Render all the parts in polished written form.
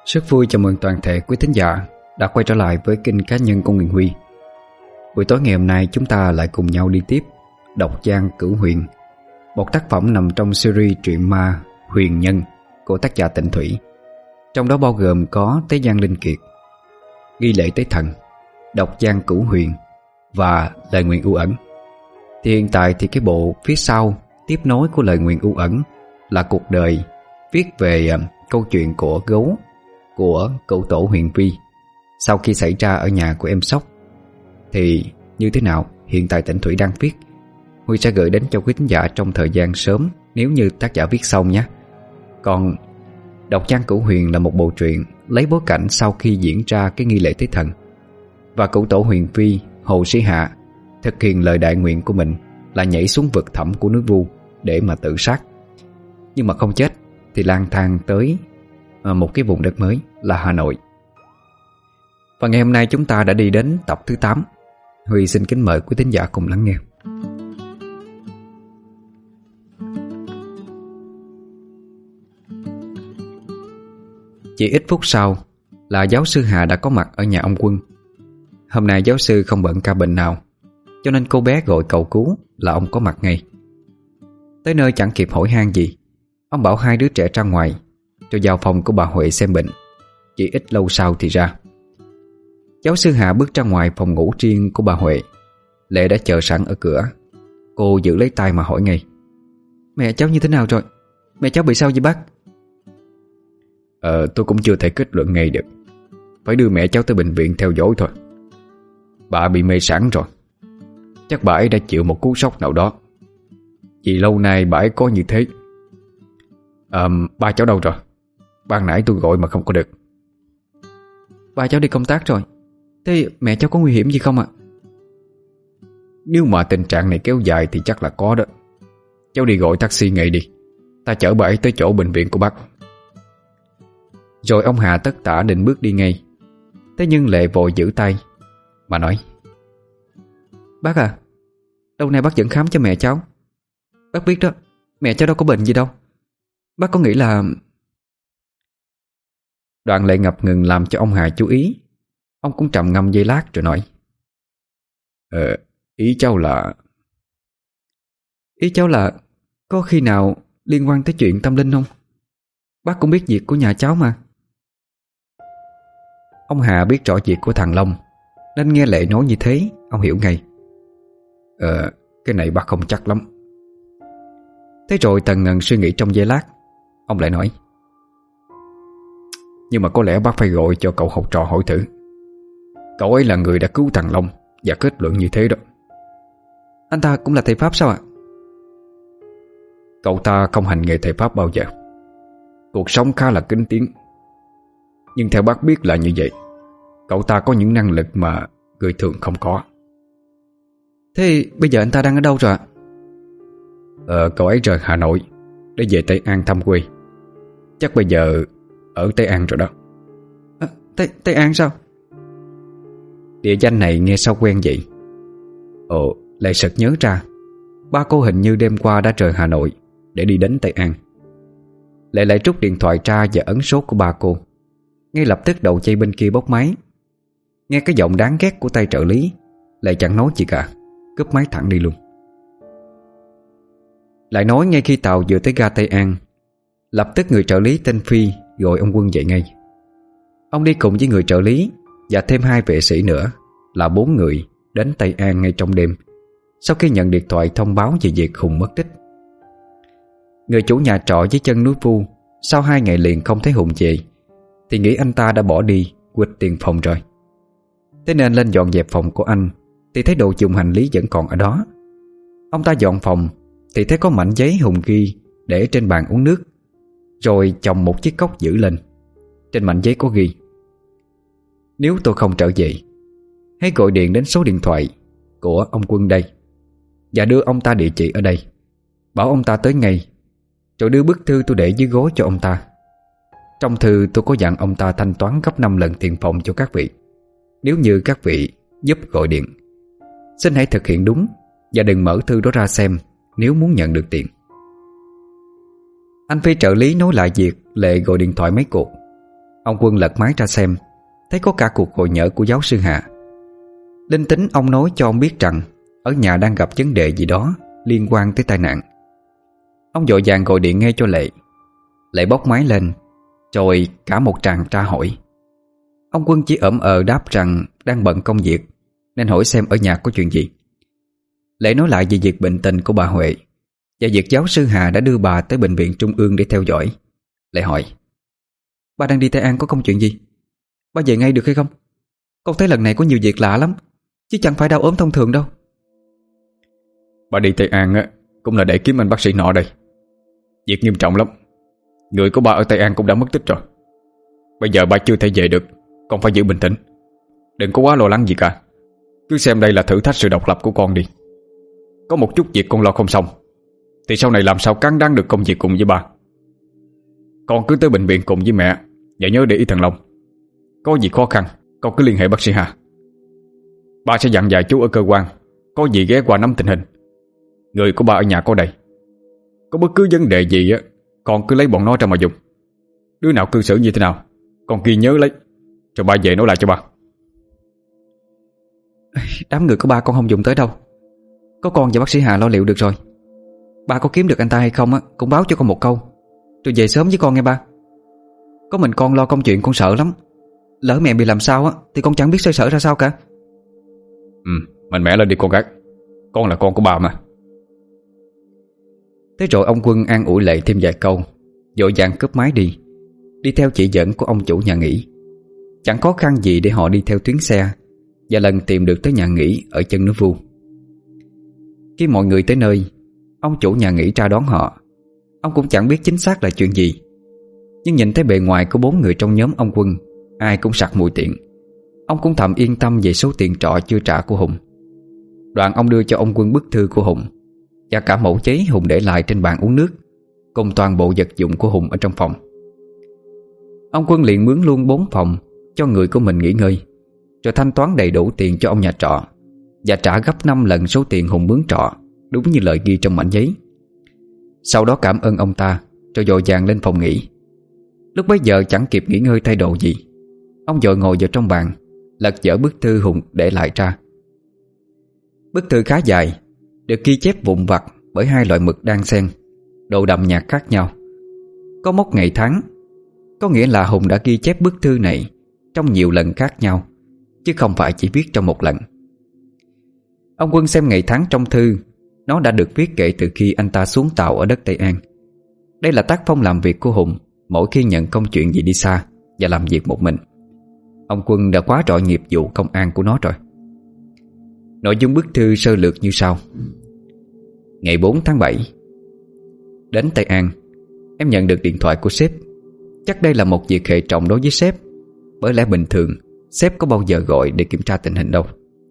Rất vui chào mừng toàn thể quý thính giả đã quay trở lại với kênh cá nhân của Nguyễn Huy. Buổi tối ngày hôm nay chúng ta lại cùng nhau đi tiếp đọc Giang Cửu Huyền, một tác phẩm nằm trong series truyện ma Huyền Nhân của tác giả Tịnh Thủy. Trong đó bao gồm có Tế Giang Linh Kiệt, Nghi Lễ Tế Thần, Độc Giang Cửu Huyền và Lời Nguyện U Ẩn. Thì hiện tại thì cái bộ phía sau tiếp nối của Lời Nguyện U Ẩn là cuộc đời viết về câu chuyện của gấu của cựu tổ Huyền Vi sau khi xảy ra ở nhà của em Sóc. Thì như thế nào hiện tại Tịnh Thủy đang viết, Huy sẽ gửi đến cho quý khán giả trong thời gian sớm nếu như tác giả viết xong nhé. Còn Độc Giang Cửu Huyền là một bộ truyện lấy bối cảnh sau khi diễn ra cái nghi lễ tế thần, và cựu tổ Huyền Vi Hồ Sĩ Hạ thực hiện lời đại nguyện của mình là nhảy xuống vực thẳm của núi Vu để mà tự sát. Nhưng mà không chết thì lang thang tới một cái vùng đất mới là Hà Nội. Và ngày hôm nay chúng ta đã đi đến tập thứ 8. Huy xin kính mời quý thính giả cùng lắng nghe. Chỉ ít phút sau là giáo sư Hà đã có mặt ở nhà ông Quân. Hôm nay giáo sư không bận ca bệnh nào, cho nên cô bé gọi cầu cứu là ông có mặt ngay. Tới nơi chẳng kịp hỏi han gì, ông bảo hai đứa trẻ ra ngoài rồi vào phòng của bà Huệ xem bệnh. Chỉ ít lâu sau thì ra. Giáo sư Hà bước ra ngoài phòng ngủ riêng của bà Huệ. Lệ đã chờ sẵn ở cửa. Cô giữ lấy tay mà hỏi ngay: "Mẹ cháu như thế nào rồi? Mẹ cháu bị sao vậy bác?" Tôi cũng chưa thể kết luận ngay được. Phải đưa mẹ cháu tới bệnh viện theo dõi thôi. Bà bị mê sẵn rồi. Chắc bà ấy đã chịu một cú sốc nào đó, vì lâu nay bà ấy có như thế. Ba cháu đâu rồi? Ban nãy tôi gọi mà không có được. Ba cháu đi công tác rồi. Thế mẹ cháu có nguy hiểm gì không ạ? Nếu mà tình trạng này kéo dài thì chắc là có đó. Cháu đi gọi taxi ngay đi, ta chở bà ấy tới chỗ bệnh viện của bác. Rồi ông Hà tất tả định bước đi ngay. Thế nhưng Lệ vội giữ tay mà nói: "Bác à, lâu nay bác vẫn khám cho mẹ cháu. Bác biết đó, mẹ cháu đâu có bệnh gì đâu. Bác có nghĩ là..." Đoạn Lệ ngập ngừng làm cho ông Hà chú ý. Ông cũng trầm ngâm giây lát rồi nói: Ý cháu là... Ý cháu là có khi nào liên quan tới chuyện tâm linh không? Bác cũng biết việc của nhà cháu mà. Ông Hà biết rõ việc của thằng Long, nên nghe Lệ nói như thế, ông hiểu ngay. Cái này bác không chắc lắm. Thế rồi tần ngần suy nghĩ trong giây lát, ông lại nói: Nhưng mà có lẽ bác phải gọi cho cậu học trò hỏi thử. Cậu ấy là người đã cứu thằng Long và kết luận như thế đó. Anh ta cũng là thầy Pháp sao ạ? Cậu ta không hành nghề thầy Pháp bao giờ. Cuộc sống khá là kín tiếng. Nhưng theo bác biết là như vậy. Cậu ta có những năng lực mà người thường không có. Thế bây giờ anh ta đang ở đâu rồi ạ? Cậu ấy rời Hà Nội để về Tây An thăm quê. Chắc bây giờ ở Tây An rồi đó. Tây An sao? Địa danh này nghe sao quen vậy? Lại sực nhớ ra, ba cô hình như đêm qua đã rời Hà Nội để đi đến Tây An. Lệ lại rút điện thoại ra và ấn số của ba cô. Ngay lập tức đầu dây bên kia bốc máy. Nghe cái giọng đáng ghét của tay trợ lý, Lệ chẳng nói gì cả, cúp máy thẳng đi luôn. Lại nói ngay khi tàu vừa tới ga Tây An, lập tức người trợ lý tên Phi gọi ông Quân dậy ngay. Ông đi cùng với người trợ lý và thêm 2 vệ sĩ nữa, là 4 người đến Tây An ngay trong đêm, sau khi nhận điện thoại thông báo về việc Hùng mất tích. Người chủ nhà trọ dưới chân núi Vu sau 2 ngày liền không thấy Hùng về thì nghĩ anh ta đã bỏ đi quỵt tiền phòng rồi. Thế nên lên dọn dẹp phòng của anh thì thấy đồ dùng hành lý vẫn còn ở đó. Ông ta dọn phòng thì thấy có mảnh giấy Hùng ghi để trên bàn uống nước, rồi chồng một chiếc cốc giữ lên. Trên mảnh giấy có ghi: "Nếu tôi không trở về, hãy gọi điện đến số điện thoại của ông Quân đây và đưa ông ta địa chỉ ở đây. Bảo ông ta tới ngay, rồi đưa bức thư tôi để dưới gối cho ông ta. Trong thư tôi có dặn ông ta thanh toán gấp 5 lần tiền phòng cho các vị, nếu như các vị giúp gọi điện. Xin hãy thực hiện đúng và đừng mở thư đó ra xem nếu muốn nhận được tiền." Anh Phi trợ lý nói lại việc Lệ gọi điện thoại mấy cuộc. Ông Quân lật máy ra xem, thấy có cả cuộc hội nhỡ của giáo sư Hà. Linh tính ông nói cho ông biết rằng ở nhà đang gặp vấn đề gì đó liên quan tới tai nạn. Ông vội vàng gọi điện ngay cho Lệ. Lệ bóc máy lên, rồi cả một tràng tra hỏi. Ông Quân chỉ đáp rằng đang bận công việc, nên hỏi xem ở nhà có chuyện gì. Lệ nói lại về việc bệnh tình của bà Huệ và việc giáo sư Hà đã đưa bà tới bệnh viện Trung ương để theo dõi. Lệ hỏi: "Bà đang đi Tây An có công chuyện gì? Bà về ngay được hay không? Con thấy lần này có nhiều việc lạ lắm, chứ chẳng phải đau ốm thông thường đâu." "Bà đi Tây An á cũng là để kiếm anh bác sĩ nọ đây. Việc nghiêm trọng lắm. Người của bà ở Tây An cũng đã mất tích rồi. Bây giờ bà chưa thể về được, con phải giữ bình tĩnh. Đừng có quá lo lắng gì cả. Cứ xem đây là thử thách sự độc lập của con đi. Có một chút việc con lo không xong thì sau này làm sao cán đáng được công việc cùng với bà. Con cứ tới bệnh viện cùng với mẹ, và nhớ để ý thằng Long. Có gì khó khăn con cứ liên hệ bác sĩ Hà. Bà sẽ dặn dạy chú ở cơ quan, có gì ghé qua nắm tình hình. Người của bà ở nhà có đây. Có bất cứ vấn đề gì á, con cứ lấy bọn nó ra mà dùng. Đứa nào cư xử như thế nào con ghi nhớ lấy, rồi bà về nói lại cho bà." "Đám người của ba con không dùng tới đâu. Có con và bác sĩ Hà lo liệu được rồi. Ba có kiếm được anh ta hay không á, cũng báo cho con một câu, rồi về sớm với con nghe ba. Có mình con lo công chuyện con sợ lắm. Lỡ mẹ bị làm sao á thì con chẳng biết xoay sở ra sao cả." Mạnh mẽ lên đi con gái. Con là con của bà mà. Thế rồi ông Quân an ủi Lệ thêm vài câu, vội vàng cúp máy đi theo chỉ dẫn của ông chủ nhà nghỉ. Chẳng khó khăn gì để họ đi theo tuyến xe và lần tìm được tới nhà nghỉ ở chân núi Vu. Khi mọi người tới nơi, ông chủ nhà nghỉ ra đón họ. Ông cũng chẳng biết chính xác là chuyện gì, nhưng nhìn thấy bề ngoài của 4 người trong nhóm ông Quân, ai cũng sặc mùi tiền. Ông cũng thầm yên tâm về số tiền trọ chưa trả của Hùng. Đoạn ông đưa cho ông Quân bức thư của Hùng và cả mẫu giấy Hùng để lại trên bàn uống nước, cùng toàn bộ vật dụng của Hùng ở trong phòng. Ông Quân liền mướn luôn 4 phòng cho người của mình nghỉ ngơi, rồi thanh toán đầy đủ tiền cho ông nhà trọ và trả gấp 5 lần số tiền Hùng mướn trọ, đúng như lời ghi trong mảnh giấy. Sau đó cảm ơn ông ta, rồi vội vàng lên phòng nghỉ. Lúc bấy giờ chẳng kịp nghỉ ngơi thay đồ gì, ông vội ngồi vào trong bàn, lật dở bức thư Hùng để lại ra. Bức thư khá dài, được ghi chép vụn vặt bởi 2 loại mực đan xen, độ đậm nhạt khác nhau. Có mốc ngày tháng, có nghĩa là Hùng đã ghi chép bức thư này trong nhiều lần khác nhau, chứ không phải chỉ viết trong một lần. Ông Quân xem ngày tháng trong thư. Nó đã được viết kể từ khi anh ta xuống tàu ở đất Tây An. Đây là tác phong làm việc của Hùng mỗi khi nhận công chuyện gì đi xa và làm việc một mình. Ông Quân đã quá rõ nghiệp vụ công an của nó rồi. Nội dung bức thư sơ lược như sau: Ngày 4 tháng 7, đến Tây An, em nhận được điện thoại của sếp. Chắc đây là một việc hệ trọng đối với sếp, bởi lẽ bình thường sếp có bao giờ gọi để kiểm tra tình hình đâu.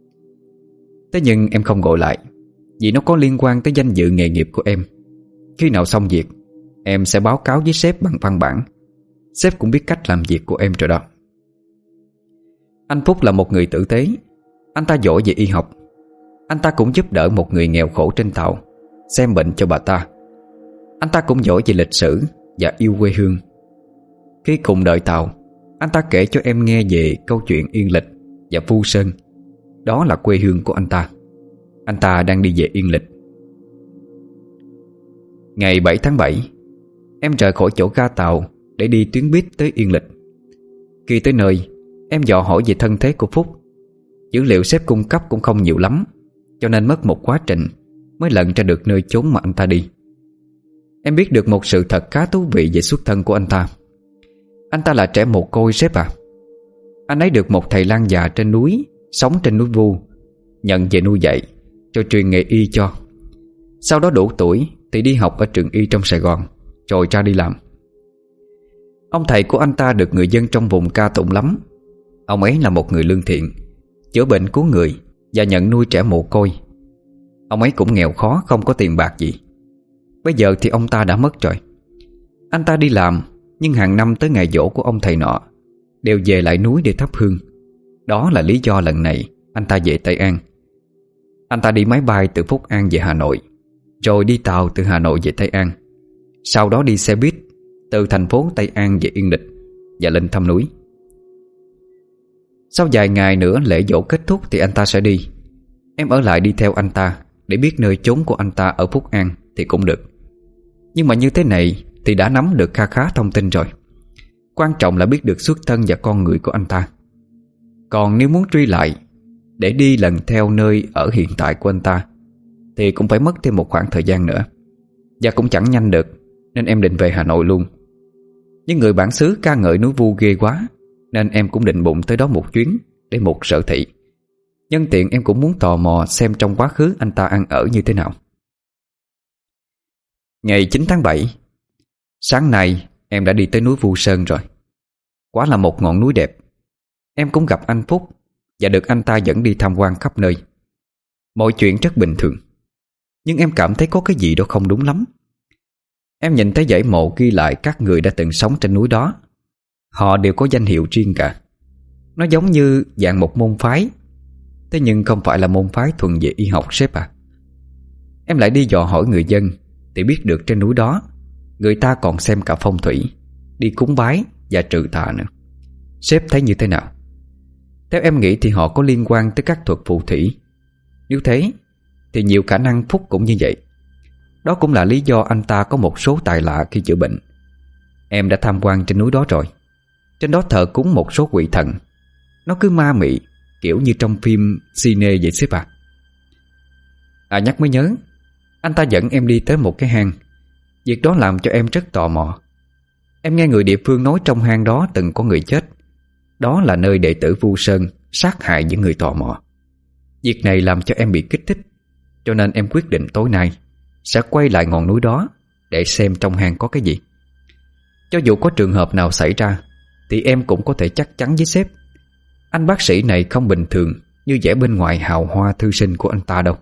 Thế nhưng em không gọi lại, vì nó có liên quan tới danh dự nghề nghiệp của em. Khi nào xong việc, em sẽ báo cáo với sếp bằng văn bản. Sếp cũng biết cách làm việc của em rồi đó. Anh Phúc là một người tử tế. Anh ta giỏi về y học. Anh ta cũng giúp đỡ một người nghèo khổ trên tàu, xem bệnh cho bà ta. Anh ta cũng giỏi về lịch sử và yêu quê hương. Khi cùng đợi tàu, anh ta kể cho em nghe về câu chuyện Yên Lịch và Phu Sơn. Đó là quê hương của anh ta. Anh ta đang đi về Yên Lịch. Ngày 7 tháng 7, em rời khỏi chỗ ga tàu để đi tuyến buýt tới Yên Lịch. Khi tới nơi, em dò hỏi về thân thế của Phúc. Dữ liệu sếp cung cấp cũng không nhiều lắm, cho nên mất một quá trình mới lần ra được nơi chốn mà anh ta đi. Em biết được một sự thật khá thú vị về xuất thân của anh ta. Anh ta là trẻ mồ côi sếp à. Anh ấy được một thầy lang già trên núi, sống trên núi Vu, nhận về nuôi dạy, rồi truyền nghề y cho. Sau đó đủ tuổi thì đi học ở trường y trong Sài Gòn, rồi ra đi làm. Ông thầy của anh ta được người dân trong vùng ca tụng lắm. Ông ấy là một người lương thiện, chữa bệnh cứu người và nhận nuôi trẻ mồ côi. Ông ấy cũng nghèo khó, không có tiền bạc gì. Bây giờ thì ông ta đã mất rồi. Anh ta đi làm, nhưng hàng năm tới ngày giỗ của ông thầy nọ đều về lại núi để thắp hương. Đó là lý do lần này anh ta về Tây An. Anh ta đi máy bay từ Phúc An về Hà Nội, rồi đi tàu từ Hà Nội về Tây An, sau đó đi xe buýt từ thành phố Tây An về Yên Lịch. và lên thăm núi. Sau vài ngày nữa lễ dỗ kết thúc thì anh ta sẽ đi. Em ở lại đi theo anh ta để biết nơi chốn của anh ta ở Phúc An thì cũng được. Nhưng mà như thế này thì đã nắm được kha khá thông tin rồi. Quan trọng là biết được xuất thân và con người của anh ta. Còn nếu muốn truy lại để đi lần theo nơi ở hiện tại của anh ta thì cũng phải mất thêm một khoảng thời gian nữa, và cũng chẳng nhanh được, nên em định về Hà Nội luôn. Nhưng người bản xứ ca ngợi núi Vu ghê quá, nên em cũng định bụng tới đó một chuyến để một sở thị. Nhân tiện em cũng muốn tò mò xem trong quá khứ anh ta ăn ở như thế nào. Ngày 9 tháng 7, sáng nay em đã đi tới núi Vu Sơn rồi. Quả là một ngọn núi đẹp. Em cũng gặp anh Phúc và được anh ta dẫn đi tham quan khắp nơi. Mọi chuyện rất bình thường, nhưng em cảm thấy có cái gì đó không đúng lắm. Em nhìn thấy dãy mộ ghi lại các người đã từng sống trên núi đó. Họ đều có danh hiệu riêng cả. Nó giống như dạng một môn phái. Thế nhưng không phải là môn phái thuần về y học sếp à. Em lại đi dò hỏi người dân thì biết được trên núi đó người ta còn xem cả phong thủy, đi cúng bái và trừ tà nữa. Sếp thấy như thế nào? Theo em nghĩ thì họ có liên quan tới các thuật phù thủy. Nếu thế thì nhiều khả năng Phúc cũng như vậy. Đó cũng là lý do anh ta có một số tài lạ khi chữa bệnh. Em đã tham quan trên núi đó rồi. Trên đó thờ cúng một số quỷ thần. Nó cứ ma mị kiểu như trong phim cine vậy sếp à. Nhắc mới nhớ, anh ta dẫn em đi tới một cái hang. Việc đó làm cho em rất tò mò. Em nghe người địa phương nói trong hang đó từng có người chết. Đó là nơi đệ tử Vu Sơn sát hại những người tò mò. Việc này làm cho em bị kích thích, cho nên em quyết định tối nay sẽ quay lại ngọn núi đó để xem trong hang có cái gì. Cho dù có trường hợp nào xảy ra thì em cũng có thể chắc chắn với sếp, anh bác sĩ này không bình thường như vẻ bên ngoài hào hoa thư sinh của anh ta đâu.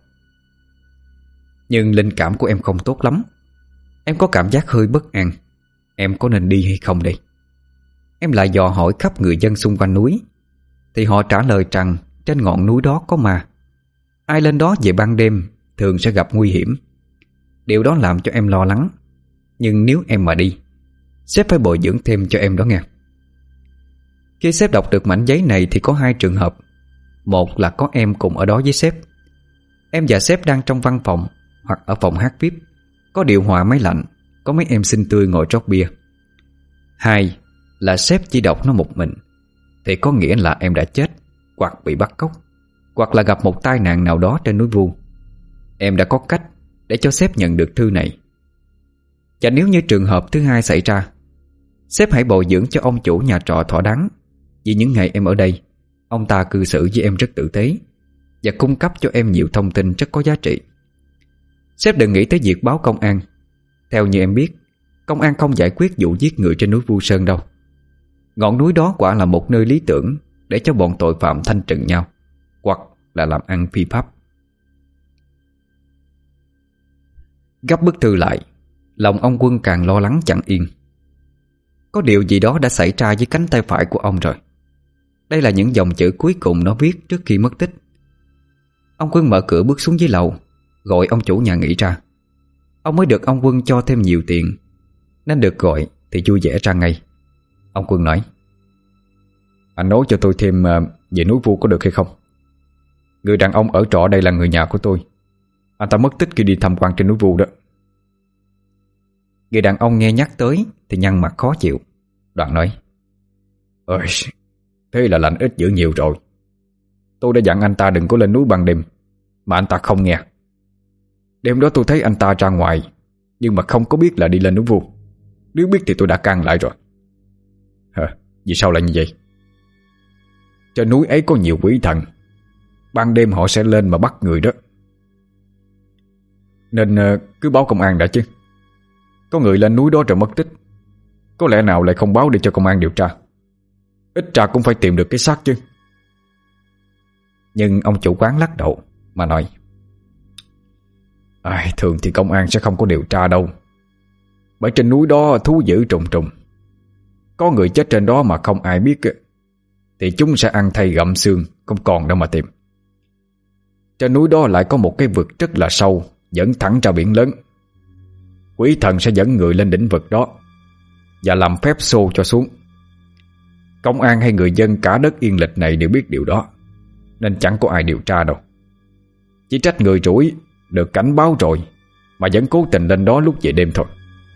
Nhưng linh cảm của em không tốt lắm. Em có cảm giác hơi bất an. Em có nên đi hay không đây? Em lại dò hỏi khắp người dân xung quanh núi, thì họ trả lời rằng trên ngọn núi đó có ma. Ai lên đó về ban đêm thường sẽ gặp nguy hiểm. Điều đó làm cho em lo lắng. Nhưng nếu em mà đi, sếp phải bồi dưỡng thêm cho em đó nghe. Khi sếp đọc được mảnh giấy này thì có hai trường hợp. Một là có em cùng ở đó với sếp. Em và sếp đang trong văn phòng hoặc ở phòng hát VIP, có điều hòa máy lạnh, có mấy em xinh tươi ngồi rót bia. Hai là sếp chỉ đọc nó một mình, thì có nghĩa là em đã chết, hoặc bị bắt cóc, hoặc là gặp một tai nạn nào đó trên núi Vu. Em đã có cách để cho sếp nhận được thư này. Và nếu như trường hợp thứ hai xảy ra, sếp hãy bồi dưỡng cho ông chủ nhà trọ thỏa đáng. Vì những ngày em ở đây, ông ta cư xử với em rất tử tế và cung cấp cho em nhiều thông tin rất có giá trị. Sếp đừng nghĩ tới việc báo công an. Theo như em biết, công an không giải quyết vụ giết người trên núi Vu Sơn đâu. Ngọn núi đó quả là một nơi lý tưởng để cho bọn tội phạm thanh trừng nhau, hoặc là làm ăn phi pháp. Gấp bức thư lại, lòng ông Quân càng lo lắng chẳng yên. Có điều gì đó đã xảy ra với cánh tay phải của ông rồi. Đây là những dòng chữ cuối cùng nó viết trước khi mất tích. Ông Quân mở cửa bước xuống dưới lầu, gọi ông chủ nhà nghỉ ra. Ông mới được ông Quân cho thêm nhiều tiền, nên được gọi thì vui vẻ ra ngay. Ông Quân nói: Anh nói cho tôi thêm về núi Vu có được hay không? Người đàn ông ở trọ đây là người nhà của tôi. Anh ta mất tích khi đi tham quan trên núi Vu đó. Người đàn ông nghe nhắc tới thì nhăn mặt khó chịu. Đoạn nói: Ơi, thế là lành ít dữ nhiều rồi. Tôi đã dặn anh ta đừng có lên núi ban đêm, mà anh ta không nghe. Đêm đó tôi thấy anh ta ra ngoài, nhưng mà không có biết là đi lên núi Vu. Nếu biết thì tôi đã can lại rồi. Vì sao lại như vậy? Trên núi ấy có nhiều quỷ thần, ban đêm họ sẽ lên mà bắt người đó. Nên cứ báo công an đã chứ. Có người lên núi đó rồi mất tích, có lẽ nào lại không báo để cho công an điều tra. Ít ra cũng phải tìm được cái xác chứ. Nhưng ông chủ quán lắc đầu mà nói: Thường thì công an sẽ không có điều tra đâu, bởi trên núi đó thú dữ trùng trùng. Có người chết trên đó mà không ai biết thì chúng sẽ ăn thây gặm xương, không còn đâu mà tìm. Trên núi đó lại có một cái vực rất là sâu, dẫn thẳng ra biển lớn. Quỷ thần sẽ dẫn người lên đỉnh vực đó và làm phép xô cho xuống. Công an hay người dân cả đất Yên Lịch này đều biết điều đó, nên chẳng có ai điều tra đâu. Chỉ trách người rủi được cảnh báo rồi mà vẫn cố tình lên đó lúc về đêm thôi.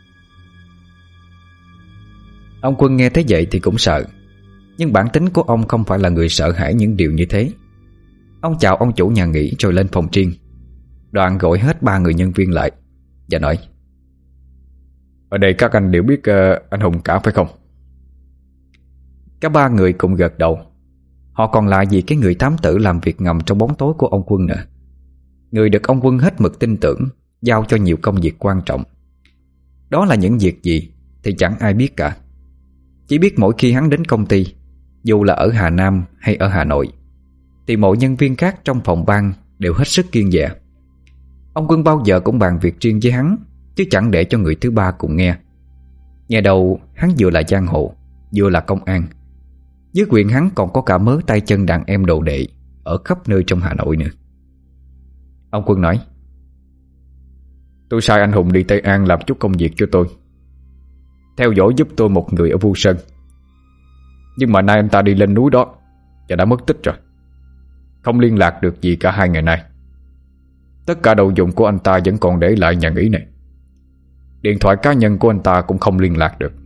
Ông Quân nghe thấy vậy thì cũng sợ, nhưng bản tính của ông không phải là người sợ hãi những điều như thế. Ông chào ông chủ nhà nghỉ rồi lên phòng riêng. Đoạn gọi hết 3 người nhân viên lại và nói: Ở đây các anh đều biết anh Hùng cả phải không? Cả 3 người cùng gật đầu. Họ còn lại vì cái người thám tử làm việc ngầm trong bóng tối của ông Quân nữa. Người được ông Quân hết mực tin tưởng, giao cho nhiều công việc quan trọng. Đó là những việc gì thì chẳng ai biết cả. Chỉ biết mỗi khi hắn đến công ty, dù là ở Hà Nam hay ở Hà Nội, thì mọi nhân viên khác trong phòng ban đều hết sức kiêng dè. Ông Quân bao giờ cũng bàn việc riêng với hắn, chứ chẳng để cho người thứ ba cùng nghe. Nghe đầu hắn vừa là giang hồ, vừa là công an. Dưới quyền hắn còn có cả mớ tay chân đàn em đồ đệ ở khắp nơi trong Hà Nội nữa. Ông Quân nói: Tôi sai anh Hùng đi Tây An làm chút công việc cho tôi, theo dõi giúp tôi một người ở Vu Sơn. Nhưng mà nay anh ta đi lên núi đó và đã mất tích rồi, không liên lạc được gì cả 2 ngày nay. Tất cả đồ dùng của anh ta vẫn còn để lại nhà nghỉ này. Điện thoại cá nhân của anh ta cũng không liên lạc được.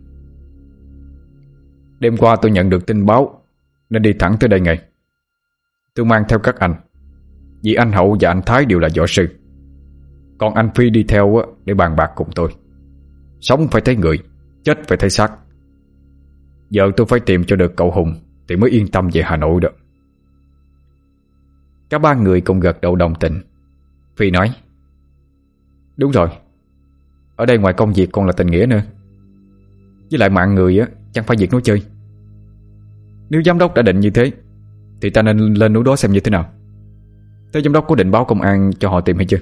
Đêm qua tôi nhận được tin báo nên đi thẳng tới đây ngay. Tôi mang theo các anh, vì anh Hậu và anh Thái đều là võ sư. Còn anh Phi đi theo để bàn bạc cùng tôi. Sống phải thấy người, chết phải thấy xác. Giờ tôi phải tìm cho được cậu Hùng thì mới yên tâm về Hà Nội được. Cả 3 người cùng gật đầu đồng tình. Phi nói: Đúng rồi, ở đây ngoài công việc còn là tình nghĩa nữa. Với lại mạng người chẳng phải việc nói chơi. Nếu giám đốc đã định như thế thì ta nên lên núi đó xem như thế nào. Thế giám đốc có định báo công an cho họ tìm hay chưa?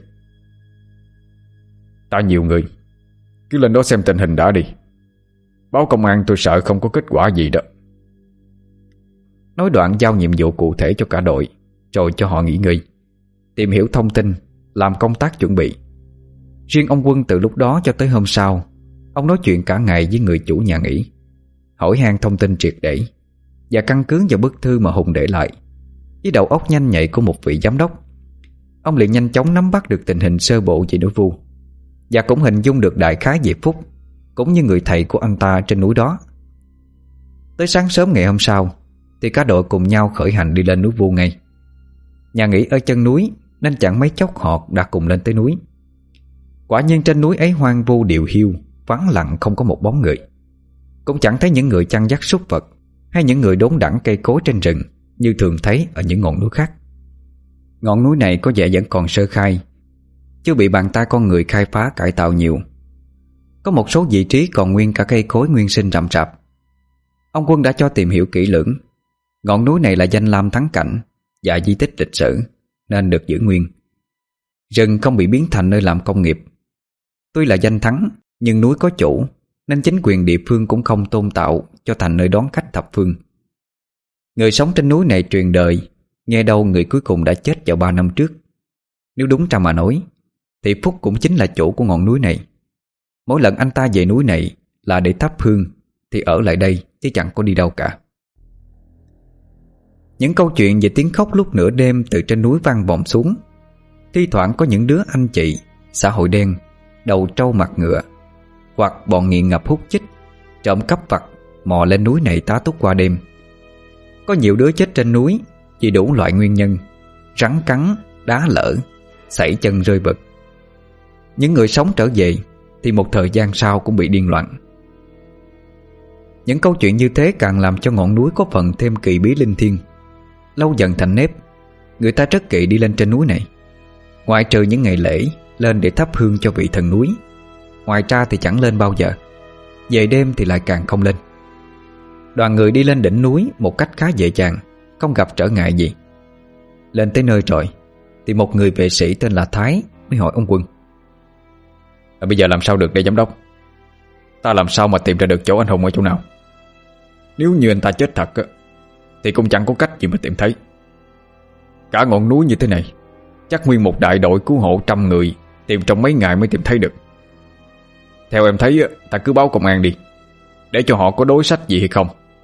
Ta nhiều người, cứ lên đó xem tình hình đã đi. Báo công an tôi sợ không có kết quả gì đó. Nói đoạn giao nhiệm vụ cụ thể cho cả đội, rồi cho họ nghỉ ngơi, tìm hiểu thông tin, làm công tác chuẩn bị. Riêng ông Quân từ lúc đó cho tới hôm sau, ông nói chuyện cả ngày với người chủ nhà nghỉ, hỏi han thông tin triệt để, và căn cứ vào bức thư mà Hùng để lại, với đầu óc nhanh nhạy của một vị giám đốc, ông liền nhanh chóng nắm bắt được tình hình sơ bộ về núi Vu, và cũng hình dung được đại khái về Phúc cũng như người thầy của anh ta trên núi đó. Tới sáng sớm ngày hôm sau thì cả đội cùng nhau khởi hành đi lên núi Vu ngay. Nhà nghỉ ở chân núi nên chẳng mấy chốc họ đã cùng lên tới núi. Quả nhiên trên núi ấy hoang vu điều hiu, vắng lặng không có một bóng người. Cũng chẳng thấy những người chăn dắt súc vật hay những người đốn đẳng cây cối trên rừng như thường thấy ở những ngọn núi khác. Ngọn núi này có vẻ vẫn còn sơ khai, chưa bị bàn tay con người khai phá cải tạo nhiều. Có một số vị trí còn nguyên cả cây cối nguyên sinh rậm rạp. Ông Quân đã cho tìm hiểu kỹ lưỡng. Ngọn núi này là danh lam thắng cảnh và di tích lịch sử nên được giữ nguyên. Rừng không bị biến thành nơi làm công nghiệp. Tuy là danh thắng nhưng núi có chủ, nên chính quyền địa phương cũng không tôn tạo cho thành nơi đón khách thập phương. Người sống trên núi này truyền đời, nghe đâu người cuối cùng đã chết vào 3 năm trước. Nếu đúng ra mà nói thì Phúc cũng chính là chủ của ngọn núi này. Mỗi lần anh ta về núi này là để thắp hương thì ở lại đây chứ chẳng có đi đâu cả. Những câu chuyện về tiếng khóc lúc nửa đêm từ trên núi vang vọng xuống. Thi thoảng có những đứa anh chị xã hội đen, đầu trâu mặt ngựa, hoặc bọn nghiện ngập hút chích, trộm cắp vặt mò lên núi này tá túc qua đêm. Có nhiều đứa chết trên núi vì đủ loại nguyên nhân: rắn cắn, đá lở, sảy chân rơi vực. Những người sống trở về thì một thời gian sau cũng bị điên loạn. Những câu chuyện như thế càng làm cho ngọn núi có phần thêm kỳ bí linh thiêng. Lâu dần thành nếp, người ta rất kỵ đi lên trên núi này. Ngoại trừ những ngày lễ lên để thắp hương cho vị thần núi, ngoài ra thì chẳng lên bao giờ. Về đêm thì lại càng không lên. Đoàn người đi lên đỉnh núi một cách khá dễ dàng, không gặp trở ngại gì. Lên tới nơi rồi thì một người vệ sĩ tên là Thái mới hỏi ông Quân: Bây giờ làm sao được đây giám đốc? Ta làm sao mà tìm ra được chỗ anh Hùng ở chỗ nào? Nếu như anh ta chết thật thì cũng chẳng có cách gì mà tìm thấy. Cả ngọn núi như thế này, chắc nguyên một đại đội cứu hộ 100 người tìm trong mấy ngày mới tìm thấy được. Theo em thấy ta cứ báo công an đi, để cho họ có đối sách gì hay không,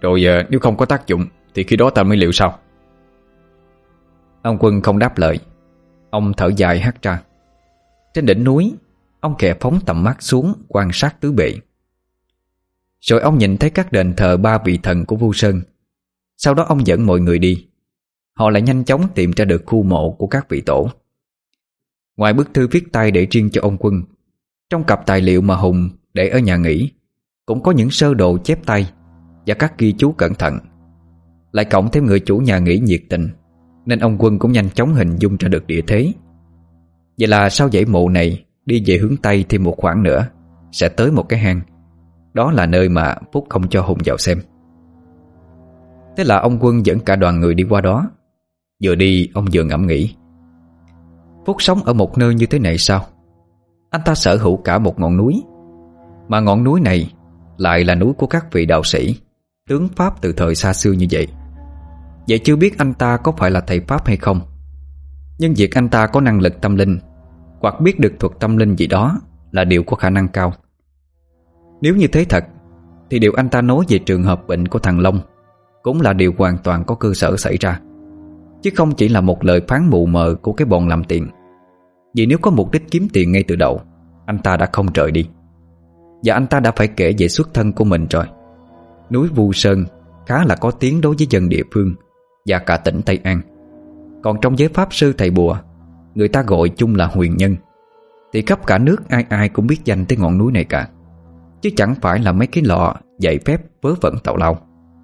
Rồi nếu không có tác dụng thì khi đó ta mới liệu sao? Ông Quân không đáp lời. Ông thở dài hắt ra. Trên đỉnh núi, ông khẽ phóng tầm mắt xuống quan sát tứ bề. Rồi ông nhìn thấy các đền thờ ba vị thần của Vu Sơn. Sau đó ông dẫn mọi người đi. Họ lại nhanh chóng tìm ra được khu mộ của các vị tổ. Ngoài bức thư viết tay để riêng cho ông Quân, trong cặp tài liệu mà Hùng để ở nhà nghỉ cũng có những sơ đồ chép tay và các ghi chú cẩn thận. Lại cộng thêm người chủ nhà nghỉ nhiệt tình, nên ông Quân cũng nhanh chóng hình dung ra được địa thế. Vậy là sau dãy mộ này đi về hướng Tây thêm một khoảng nữa sẽ tới một cái hang. Đó là nơi mà Phúc không cho Hùng vào xem. Thế là ông Quân dẫn cả đoàn người đi qua đó. Vừa đi ông vừa ngẫm nghĩ, Phúc sống ở một nơi như thế này sao? Anh ta sở hữu cả một ngọn núi, mà ngọn núi này lại là núi của các vị đạo sĩ, tướng Pháp từ thời xa xưa như vậy. Vậy chưa biết anh ta có phải là thầy Pháp hay không. Nhưng việc anh ta có năng lực tâm linh hoặc biết được thuật tâm linh gì đó là điều có khả năng cao. Nếu như thế thật thì điều anh ta nói về trường hợp bệnh của thằng Long cũng là điều hoàn toàn có cơ sở xảy ra, chứ không chỉ là một lời phán mù mờ của cái bọn làm tiền. Vì nếu có mục đích kiếm tiền ngay từ đầu, anh ta đã không rời đi. Và anh ta đã phải kể về xuất thân của mình rồi. Núi Vu Sơn khá là có tiếng đối với dân địa phương và cả tỉnh Tây An. Còn trong giới pháp sư thầy bùa, người ta gọi chung là huyền nhân, thì khắp cả nước ai ai cũng biết danh tới ngọn núi này cả, chứ chẳng phải là mấy cái lọ dạy phép vớ vẩn tào lao.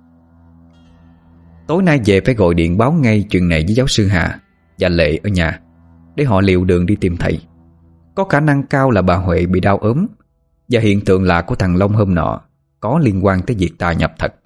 Tối nay về phải gọi điện báo ngay chuyện này với giáo sư Hà và Lệ ở nhà, để họ liệu đường đi tìm thầy. Có khả năng cao là bà Huệ bị đau ốm, và hiện tượng lạ của thằng Long hôm nọ có liên quan tới việc tà nhập thật.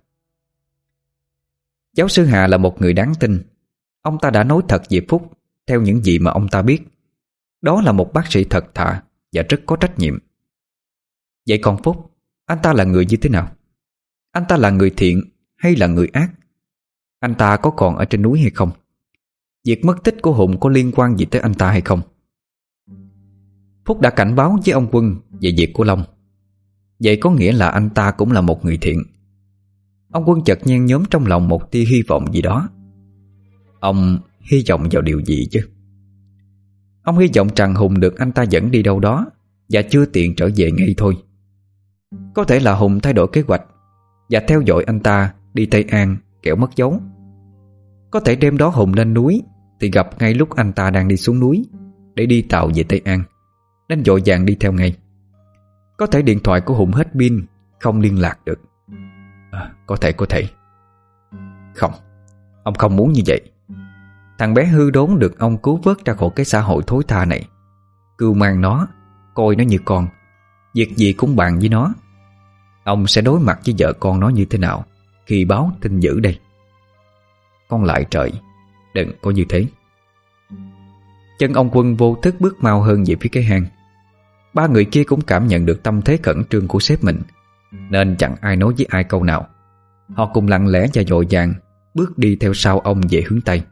Giáo sư Hà là một người đáng tin. Ông ta đã nói thật về Phúc theo những gì mà ông ta biết. Đó là một bác sĩ thật thà và rất có trách nhiệm. Vậy còn Phúc, anh ta là người như thế nào? Anh ta là người thiện hay là người ác? Anh ta có còn ở trên núi hay không? Việc mất tích của Hùng có liên quan gì tới anh ta hay không? Phúc đã cảnh báo với ông Quân về việc của Long. Vậy có nghĩa là anh ta cũng là một người thiện. Ông Quân chợt nhen nhóm trong lòng một tia hy vọng gì đó. Ông hy vọng vào điều gì chứ? Ông hy vọng rằng Hùng được anh ta dẫn đi đâu đó và chưa tiện trở về ngay thôi. Có thể là Hùng thay đổi kế hoạch và theo dõi anh ta đi Tây An kẻo mất dấu. Có thể đêm đó Hùng lên núi thì gặp ngay lúc anh ta đang đi xuống núi để đi tàu về Tây An, nên vội vàng đi theo ngay. Có thể điện thoại của Hùng hết pin, không liên lạc được. Có thể. Không, ông không muốn như vậy. Thằng bé hư đốn được ông cứu vớt ra khỏi cái xã hội thối tha này. Cưu mang nó, coi nó như con, việc gì cũng bàn với nó. Ông sẽ đối mặt với vợ con nó như thế nào khi báo tin dữ đây? Con lại trời, đừng có như thế. Chân ông Quân vô thức bước mau hơn về phía cái hang. Ba người kia cũng cảm nhận được tâm thế khẩn trương của sếp mình, nên chẳng ai nói với ai câu nào. Họ cùng lặng lẽ và vội vàng bước đi theo sau ông về hướng Tây.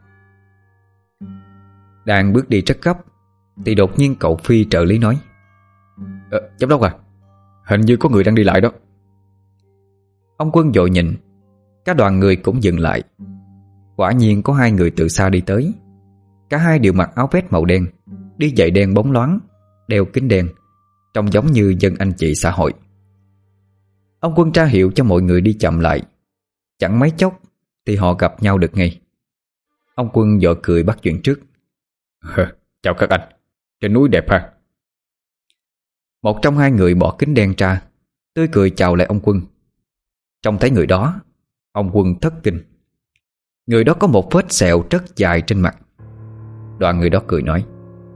Đang bước đi rất gấp thì đột nhiên cậu Phi trợ lý nói: Giám đốc à, hình như có người đang đi lại đó. Ông Quân vội nhìn. Cả đoàn người cũng dừng lại. Quả nhiên có hai người từ xa đi tới. Cả hai đều mặc áo vest màu đen, đi giày đen bóng loáng, đeo kính đen, trông giống như dân anh chị xã hội. Ông Quân ra hiệu cho mọi người đi chậm lại. Chẳng mấy chốc thì họ gặp nhau được ngay. Ông Quân vội cười bắt chuyện trước: Chào các anh, trên núi đẹp ha. Một trong hai người bỏ kính đen ra, tươi cười chào lại ông Quân. Trông thấy người đó, ông Quân thất kinh. Người đó có một vết sẹo rất dài trên mặt. Đoàn người đó cười nói: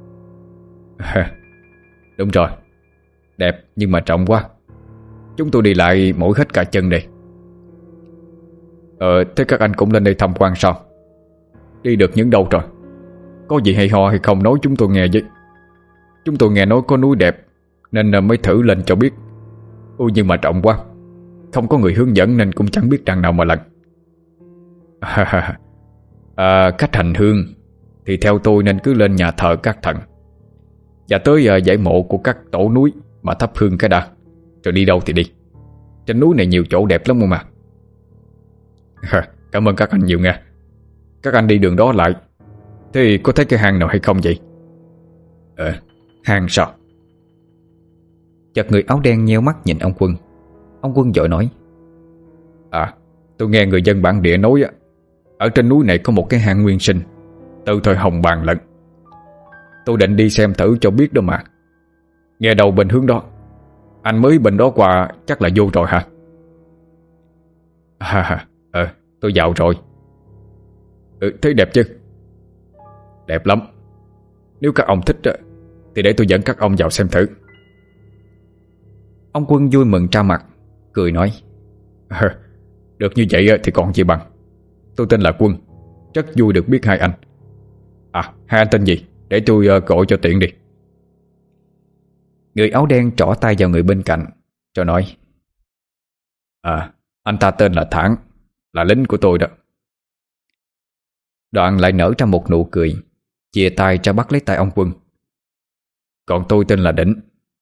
Đúng rồi, đẹp nhưng mà trọng quá. Chúng tôi đi lại mỏi hết cả chân đây. Thế các anh cũng lên đây tham quan sao? Đi được những đâu rồi? Có gì hay ho hay không nói chúng tôi nghe với. Chúng tôi nghe nói có núi đẹp nên mới thử lên cho biết. Ôi nhưng mà trọng quá, không có người hướng dẫn nên cũng chẳng biết đằng nào mà lần. Cách hành hương thì theo tôi nên cứ lên nhà thờ các thần và tới dãy mộ của các tổ núi mà thắp hương cái đã, rồi đi đâu thì đi. Trên núi này nhiều chỗ đẹp lắm mà. Cảm ơn các anh nhiều nha. Các anh đi đường đó lại, thế có thấy cái hang nào hay không vậy? Hang sao? Chợt người áo đen nheo mắt nhìn ông Quân. Ông Quân vội nói: Tôi nghe người dân bản địa nói ở trên núi này có một cái hang nguyên sinh từ thời Hồng Bàng lận. Tôi định đi xem thử cho biết đó mà. Nghe đầu bên hướng đó. Anh mới bên đó qua chắc là vô rồi hả? Tôi vào rồi. Thấy đẹp chứ? Đẹp lắm. Nếu các ông thích thì để tôi dẫn các ông vào xem thử. Ông Quân vui mừng ra mặt, cười nói: Được như vậy thì còn gì bằng. Tôi tên là Quân, rất vui được biết hai anh. Hai anh tên gì? Để tôi gọi cho tiện đi. Người áo đen trỏ tay vào người bên cạnh rồi nói: Anh ta tên là Thản, là lính của tôi đó. Đoạn lại nở ra một nụ cười, chìa tay ra bắt lấy tay ông Quân. Còn tôi tên là Đỉnh.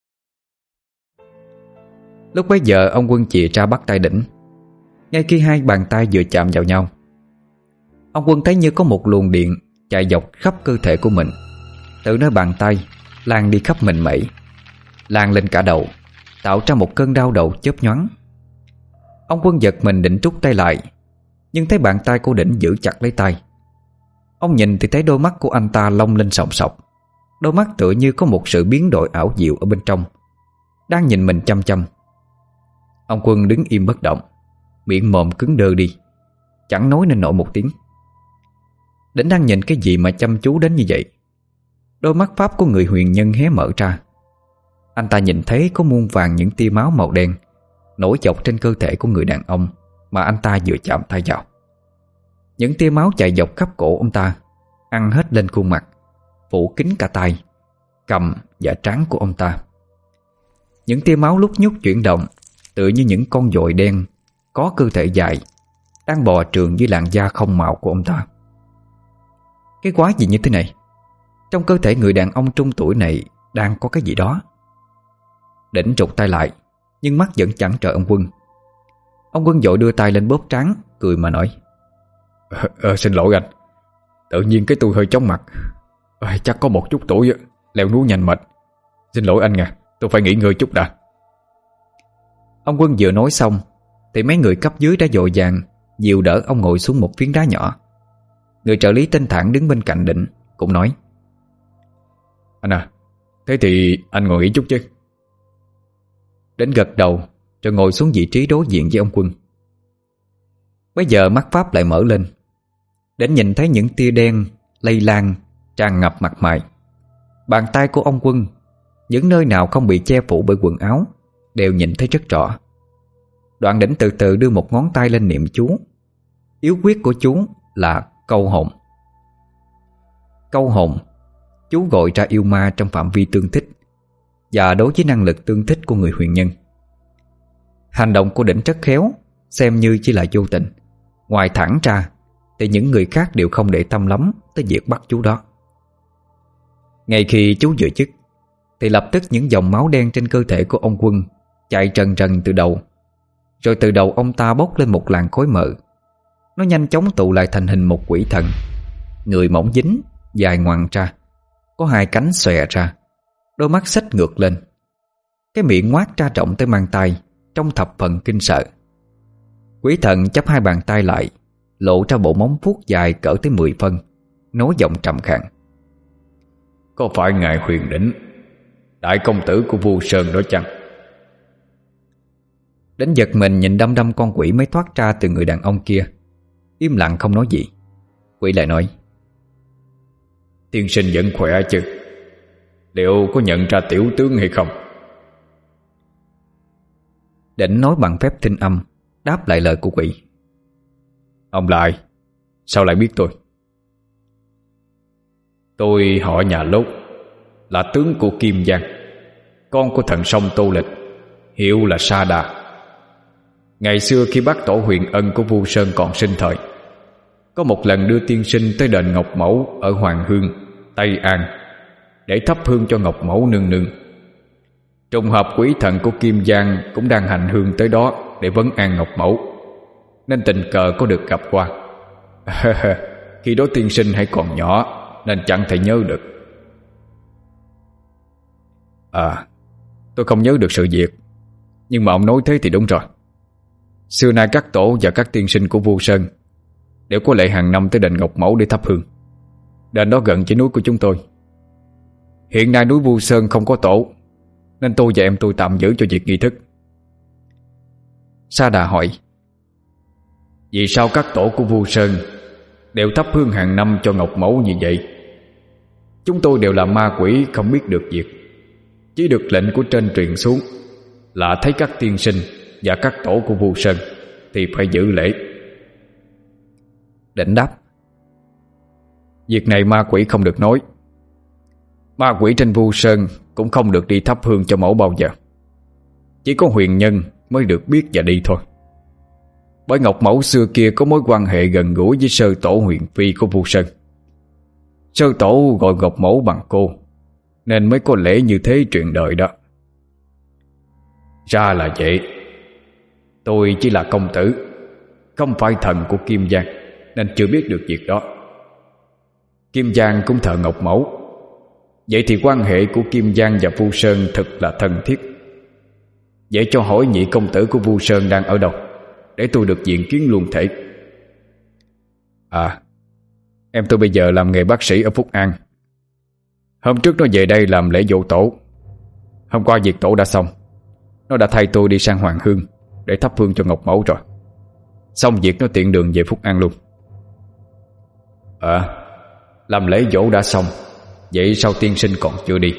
Lúc bấy giờ ông Quân chìa ra bắt tay Đỉnh. Ngay khi hai bàn tay vừa chạm vào nhau, ông Quân thấy như có một luồng điện chạy dọc khắp cơ thể của mình, từ nơi bàn tay lan đi khắp mình mẩy, lan lên cả đầu, tạo ra một cơn đau đầu chớp nhoáng. Ông Quân giật mình định rút tay lại, nhưng thấy bàn tay của Đỉnh giữ chặt lấy tay. Ông nhìn thì thấy đôi mắt của anh ta long lên sòng sọc. Đôi mắt tựa như có một sự biến đổi ảo diệu ở bên trong, đang nhìn mình chăm chăm. Ông Quân đứng im bất động, miệng mồm cứng đơ đi, chẳng nói nên nổi một tiếng. Đỉnh đang nhìn cái gì mà chăm chú đến như vậy? Đôi mắt pháp của người huyền nhân hé mở ra. Anh ta nhìn thấy có muôn vàng những tia máu màu đen nổi dọc trên cơ thể của người đàn ông mà anh ta vừa chạm tay vào. Những tia máu chạy dọc khắp cổ ông ta, ăn hết lên khuôn mặt, phủ kín cả tay, cằm và trán của ông ta. Những tia máu lúc nhúc chuyển động, tựa như những con dội đen có cơ thể dài đang bò trườn dưới làn da không màu của ông ta. Cái quái gì như thế này? Trong cơ thể người đàn ông trung tuổi này đang có cái gì đó. Đỉnh trục tay lại, nhưng mắt vẫn chẳng trợ ông Quân. Ông Quân vội đưa tay lên bóp trán, cười mà nói: Xin lỗi anh, tự nhiên cái tôi hơi chóng mặt. Chắc có một chút tuổi, leo núi nhanh mệt. Xin lỗi anh nha, tôi phải nghỉ ngơi chút đã. Ông Quân vừa nói xong thì mấy người cấp dưới đã vội vàng dìu đỡ ông ngồi xuống một phiến đá nhỏ. Người trợ lý tên Thản đứng bên cạnh Đỉnh cũng nói: Anh thế thì anh ngồi nghỉ chút chứ. Đỉnh gật đầu rồi ngồi xuống vị trí đối diện với ông Quân. Bây giờ mắt pháp lại mở lên. Đỉnh nhìn thấy những tia đen lây lan tràn ngập mặt mày. Bàn tay của ông Quân, những nơi nào không bị che phủ bởi quần áo, đều nhìn thấy rất rõ. Đoạn Đỉnh từ từ đưa một ngón tay lên niệm chú. Yếu quyết của chú là câu hồn. Câu hồn, chú gọi ra yêu ma trong phạm vi tương thích, và đối với năng lực tương thích của người huyền nhân. Hành động của Đỉnh rất khéo, xem như chỉ là vô tình. Ngoài Thẳng ra thì những người khác đều không để tâm lắm tới việc bắt chú đó. Ngay khi chú vừa dứt thì lập tức những dòng máu đen trên cơ thể của ông Quân chạy trần trần từ đầu. Rồi từ đầu ông ta bốc lên một làn khói mờ. Nó nhanh chóng tụ lại thành hình một quỷ thần. Người mỏng dính, dài ngoằng ra, có hai cánh xòe ra, đôi mắt xếch ngược lên. Cái miệng ngoác ra rộng tới mang tay, trông thập phần kinh sợ. Quỷ thần chắp hai bàn tay lại, lộ ra bộ móng vuốt dài cỡ tới 10 phân, nói giọng trầm khàn: Có phải ngài Huyền Đỉnh, đại công tử của Vu Sơn đó chăng? Đến giật mình nhìn đăm đăm con quỷ mới thoát ra từ người đàn ông kia, im lặng không nói gì. Quỷ lại nói: Tiên sinh vẫn khỏe chứ? Liệu có nhận ra tiểu tướng hay không? Đỉnh nói bằng phép thinh âm, đáp lại lời của quỷ: Ông là ai? Sao lại biết tôi? Tôi họ nhà Lốt, là tướng của Kim Giang, con của thần sông Tô Lịch, hiệu là Sa Đà. Ngày xưa khi bác tổ Huyền Ân của Vu Sơn còn sinh thời, có một lần đưa tiên sinh tới đền Ngọc Mẫu ở Hoàng Hương, Tây An, để thắp hương cho Ngọc Mẫu nương nương. Trùng hợp quỷ thần của Kim Giang cũng đang hành hương tới đó để vấn an Ngọc Mẫu. nên tình cờ có được gặp qua. Khi đó tiên sinh hãy còn nhỏ nên chẳng thể nhớ được. Tôi không nhớ được sự việc, nhưng mà ông nói thế thì đúng rồi. Xưa nay các tổ và các tiên sinh của Vu Sơn đều có lệ hàng năm tới đền Ngọc Mẫu để thắp hương. Đền đó gần với núi của chúng tôi. Hiện nay núi Vu Sơn không có tổ, nên tôi và em tôi tạm giữ cho việc nghi thức. Sa Đà hỏi: vì sao các tổ của Vu Sơn đều thắp hương hàng năm cho Ngọc Mẫu như vậy? Chúng tôi đều là ma quỷ không biết được việc, chỉ được lệnh của trên truyền xuống là thấy các tiên sinh và các tổ của Vu Sơn thì phải giữ lễ. Đỉnh đáp: việc này ma quỷ không được nói. Ma quỷ trên Vu Sơn cũng không được đi thắp hương cho mẫu bao giờ. Chỉ có huyền nhân mới được biết và đi thôi. Bởi Ngọc Mẫu xưa kia có mối quan hệ gần gũi với Sơ Tổ Huyền Phi của Vu Sơn. Sơ Tổ gọi Ngọc Mẫu bằng cô, nên mới có lễ như thế truyền đời đó. Ra là vậy. Tôi chỉ là công tử, không phải thần của Kim Giang, nên chưa biết được việc đó. Kim Giang cũng thờ Ngọc Mẫu. Vậy thì quan hệ của Kim Giang và Vu Sơn thật là thân thiết. Vậy cho hỏi nhị công tử của Vu Sơn đang ở đâu, để tôi được diện kiến luôn thể. Em tôi bây giờ làm nghề bác sĩ ở Phúc An. Hôm trước nó về đây làm lễ dỗ tổ. Hôm qua việc tổ đã xong, nó đã thay tôi đi sang Hoàng Hương để thắp hương cho Ngọc Mẫu rồi. Xong việc nó tiện đường về Phúc An luôn. Làm lễ dỗ đã xong, vậy sao tiên sinh còn chưa đi?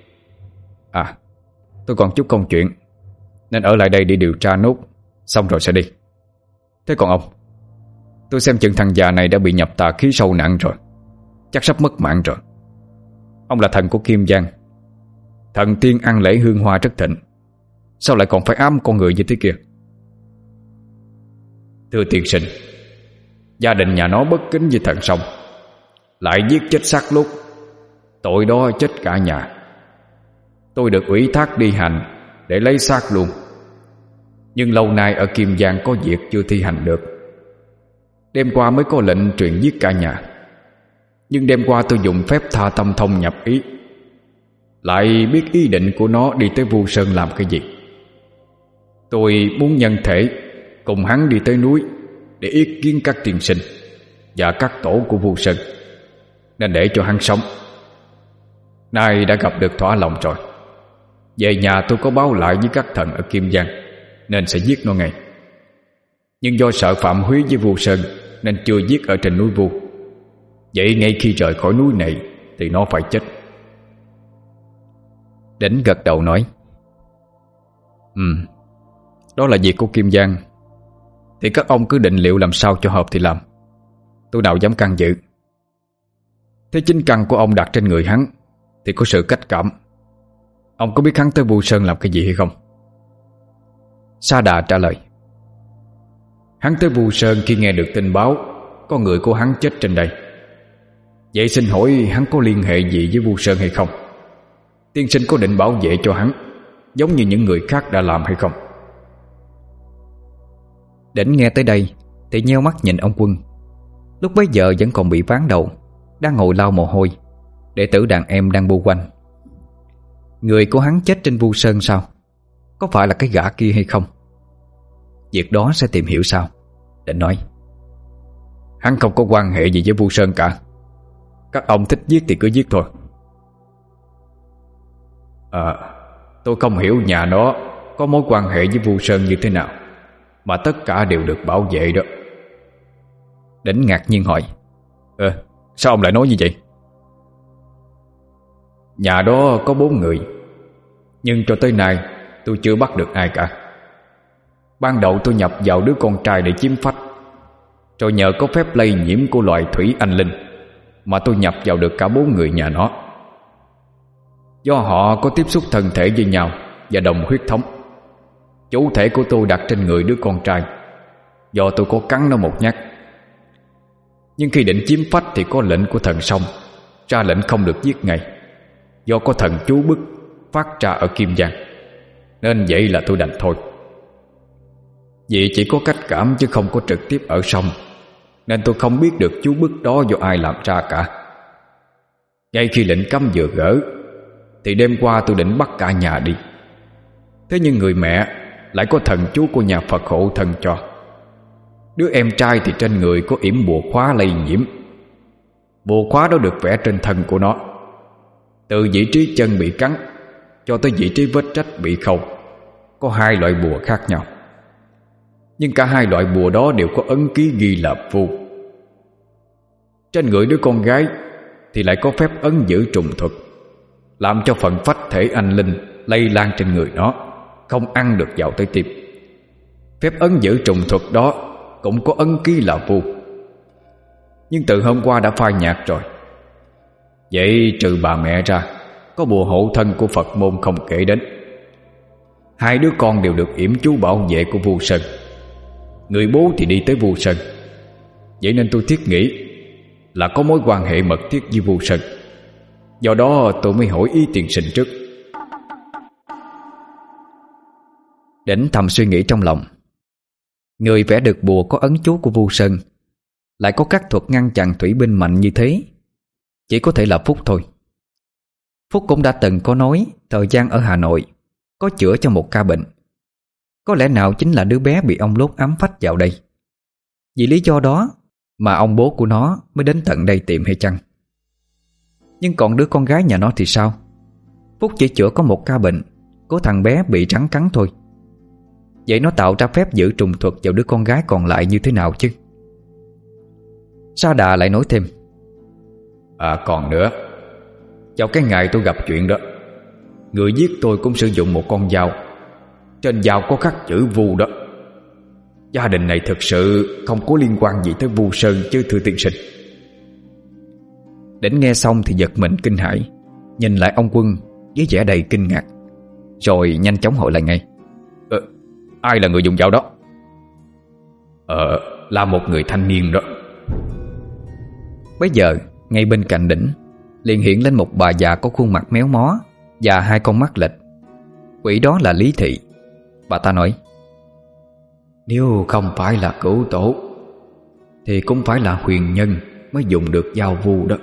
Tôi còn chút công chuyện, nên ở lại đây để điều tra nốt, xong rồi sẽ đi. Thế còn ông? Tôi xem chừng thằng già này đã bị nhập tà khí sâu nặng rồi, chắc sắp mất mạng rồi. Ông là thần của Kim Giang, thần tiên ăn lễ hương hoa rất thịnh, sao lại còn phải ám con người như thế kia? Thưa tiên sinh, gia đình nhà nó bất kính với thần sông, lại giết chết xác lúc, tội đó chết cả nhà. Tôi được ủy thác đi hành để lấy xác luôn, nhưng lâu nay ở Kim Giang có việc chưa thi hành được. Đêm qua mới có lệnh truyền giết cả nhà, nhưng đêm qua tôi dùng phép tha tâm thông nhập ý, lại biết ý định của nó đi tới Vu Sơn làm cái gì. Tôi muốn nhân thể cùng hắn đi tới núi để yết kiến các tiên sinh và các tổ của Vu Sơn, nên để cho hắn sống. Nay đã gặp được thỏa lòng rồi. Về nhà tôi có báo lại với các thần ở Kim Giang, nên sẽ giết nó ngay. Nhưng do sợ phạm húy với Vu Sơn nên chưa giết ở trên núi Vu. Vậy ngay khi rời khỏi núi này thì nó phải chết. Đỉnh gật đầu nói: đó là việc của Kim Giang, thì các ông cứ định liệu làm sao cho hợp thì làm. Tôi nào dám can dự. Thế chính căn của ông đặt trên người hắn thì có sự cách cảm. Ông có biết hắn tới Vu Sơn làm cái gì hay không? Sa Đà trả lời: hắn tới Vu Sơn khi nghe được tin báo có người của hắn chết trên đây. Vậy xin hỏi hắn có liên hệ gì với Vu Sơn hay không? Tiên sinh có định bảo vệ cho hắn giống như những người khác đã làm hay không? Đỉnh nghe tới đây thì nheo mắt nhìn ông Quân. Lúc bấy giờ vẫn còn bị ván đầu, đang ngồi lau mồ hôi. Đệ tử đàn em đang bu quanh. Người của hắn chết trên Vu Sơn sao? Có phải là cái gã kia hay không? Việc đó sẽ tìm hiểu sao. Định nói: hắn không có quan hệ gì với Vu Sơn cả. Các ông thích giết thì cứ giết thôi. Tôi không hiểu nhà nó có mối quan hệ với Vu Sơn như thế nào mà tất cả đều được bảo vệ đó. Đỉnh ngạc nhiên hỏi: sao ông lại nói như vậy? Nhà đó có 4 người, nhưng cho tới nay tôi chưa bắt được ai cả. Ban đầu tôi nhập vào đứa con trai để chiếm phách, rồi nhờ có phép lây nhiễm của loài thủy anh linh mà tôi nhập vào được cả 4 người nhà nó. Do họ có tiếp xúc thân thể với nhau và đồng huyết thống, chủ thể của tôi đặt trên người đứa con trai, do tôi có cắn nó một nhát. Nhưng khi định chiếm phách thì có lệnh của thần sông ra lệnh không được giết ngay, do có thần chú bức phát ra ở Kim Giang, nên vậy là tôi đành thôi. Vì chỉ có cách cảm chứ không có trực tiếp ở sông, nên tôi không biết được chú bức đó do ai làm ra cả. Ngay khi lệnh cấm vừa gỡ thì đêm qua tôi định bắt cả nhà đi. Thế nhưng người mẹ lại có thần chú của nhà Phật hộ thân cho. Đứa em trai thì trên người có yểm bùa khóa lây nhiễm. Bùa khóa đó được vẽ trên thân của nó. Từ vị trí chân bị cắn cho tới vị trí vết rách bị khâu, có 2 loại bùa khác nhau. Nhưng cả 2 loại bùa đó đều có ấn ký ghi là phù. Trên người đứa con gái thì lại có phép ấn giữ trùng thuật, làm cho phần phách thể anh linh lây lan trên người nó, không ăn được vào tới tim. Phép ấn giữ trùng thuật đó cũng có ấn ký là phù, nhưng từ hôm qua đã phai nhạt rồi. Vậy trừ bà mẹ ra, có bùa hộ thân của Phật môn không kể đến. 2 đứa con đều được yểm chú bảo vệ của vua Sơn. Người bố thì đi tới vua Sơn. Vậy nên tôi thiết nghĩ là có mối quan hệ mật thiết với vua Sơn. Do đó tôi mới hỏi ý tiền sinh trước. Đỉnh thầm suy nghĩ trong lòng. Người vẽ được bùa có ấn chú của vua Sơn, lại có các thuật ngăn chặn thủy binh mạnh như thế, chỉ có thể là Phúc thôi. Phúc cũng đã từng có nói thời gian ở Hà Nội có chữa cho một ca bệnh. Có lẽ nào chính là đứa bé bị ông Lốt ám phách vào đây. Vì lý do đó mà ông bố của nó mới đến tận đây tìm hay chăng? Nhưng còn đứa con gái nhà nó thì sao? Phúc chỉ chữa có một ca bệnh của thằng bé bị rắn cắn thôi. Vậy nó tạo ra phép giữ trùng thuật vào đứa con gái còn lại như thế nào chứ? Sa Đà lại nói thêm: Còn nữa, vào cái ngày tôi gặp chuyện đó, người giết tôi cũng sử dụng một con dao. Trên dao có khắc chữ Vu đó. Gia đình này thực sự không có liên quan gì tới Vu Sơn chứ thưa tiên sinh. Đến nghe xong thì giật mình kinh hãi, nhìn lại ông Quân với vẻ đầy kinh ngạc, rồi nhanh chóng hỏi lại ngay: Ai là người dùng dao đó? Là một người thanh niên đó. Bây giờ ngay bên cạnh đỉnh liền hiện lên một bà già có khuôn mặt méo mó và 2 con mắt lệch. Quỷ đó là Lý Thị. Bà ta nói: Nếu không phải là cửu tổ thì cũng phải là huyền nhân mới dùng được dao vu đó.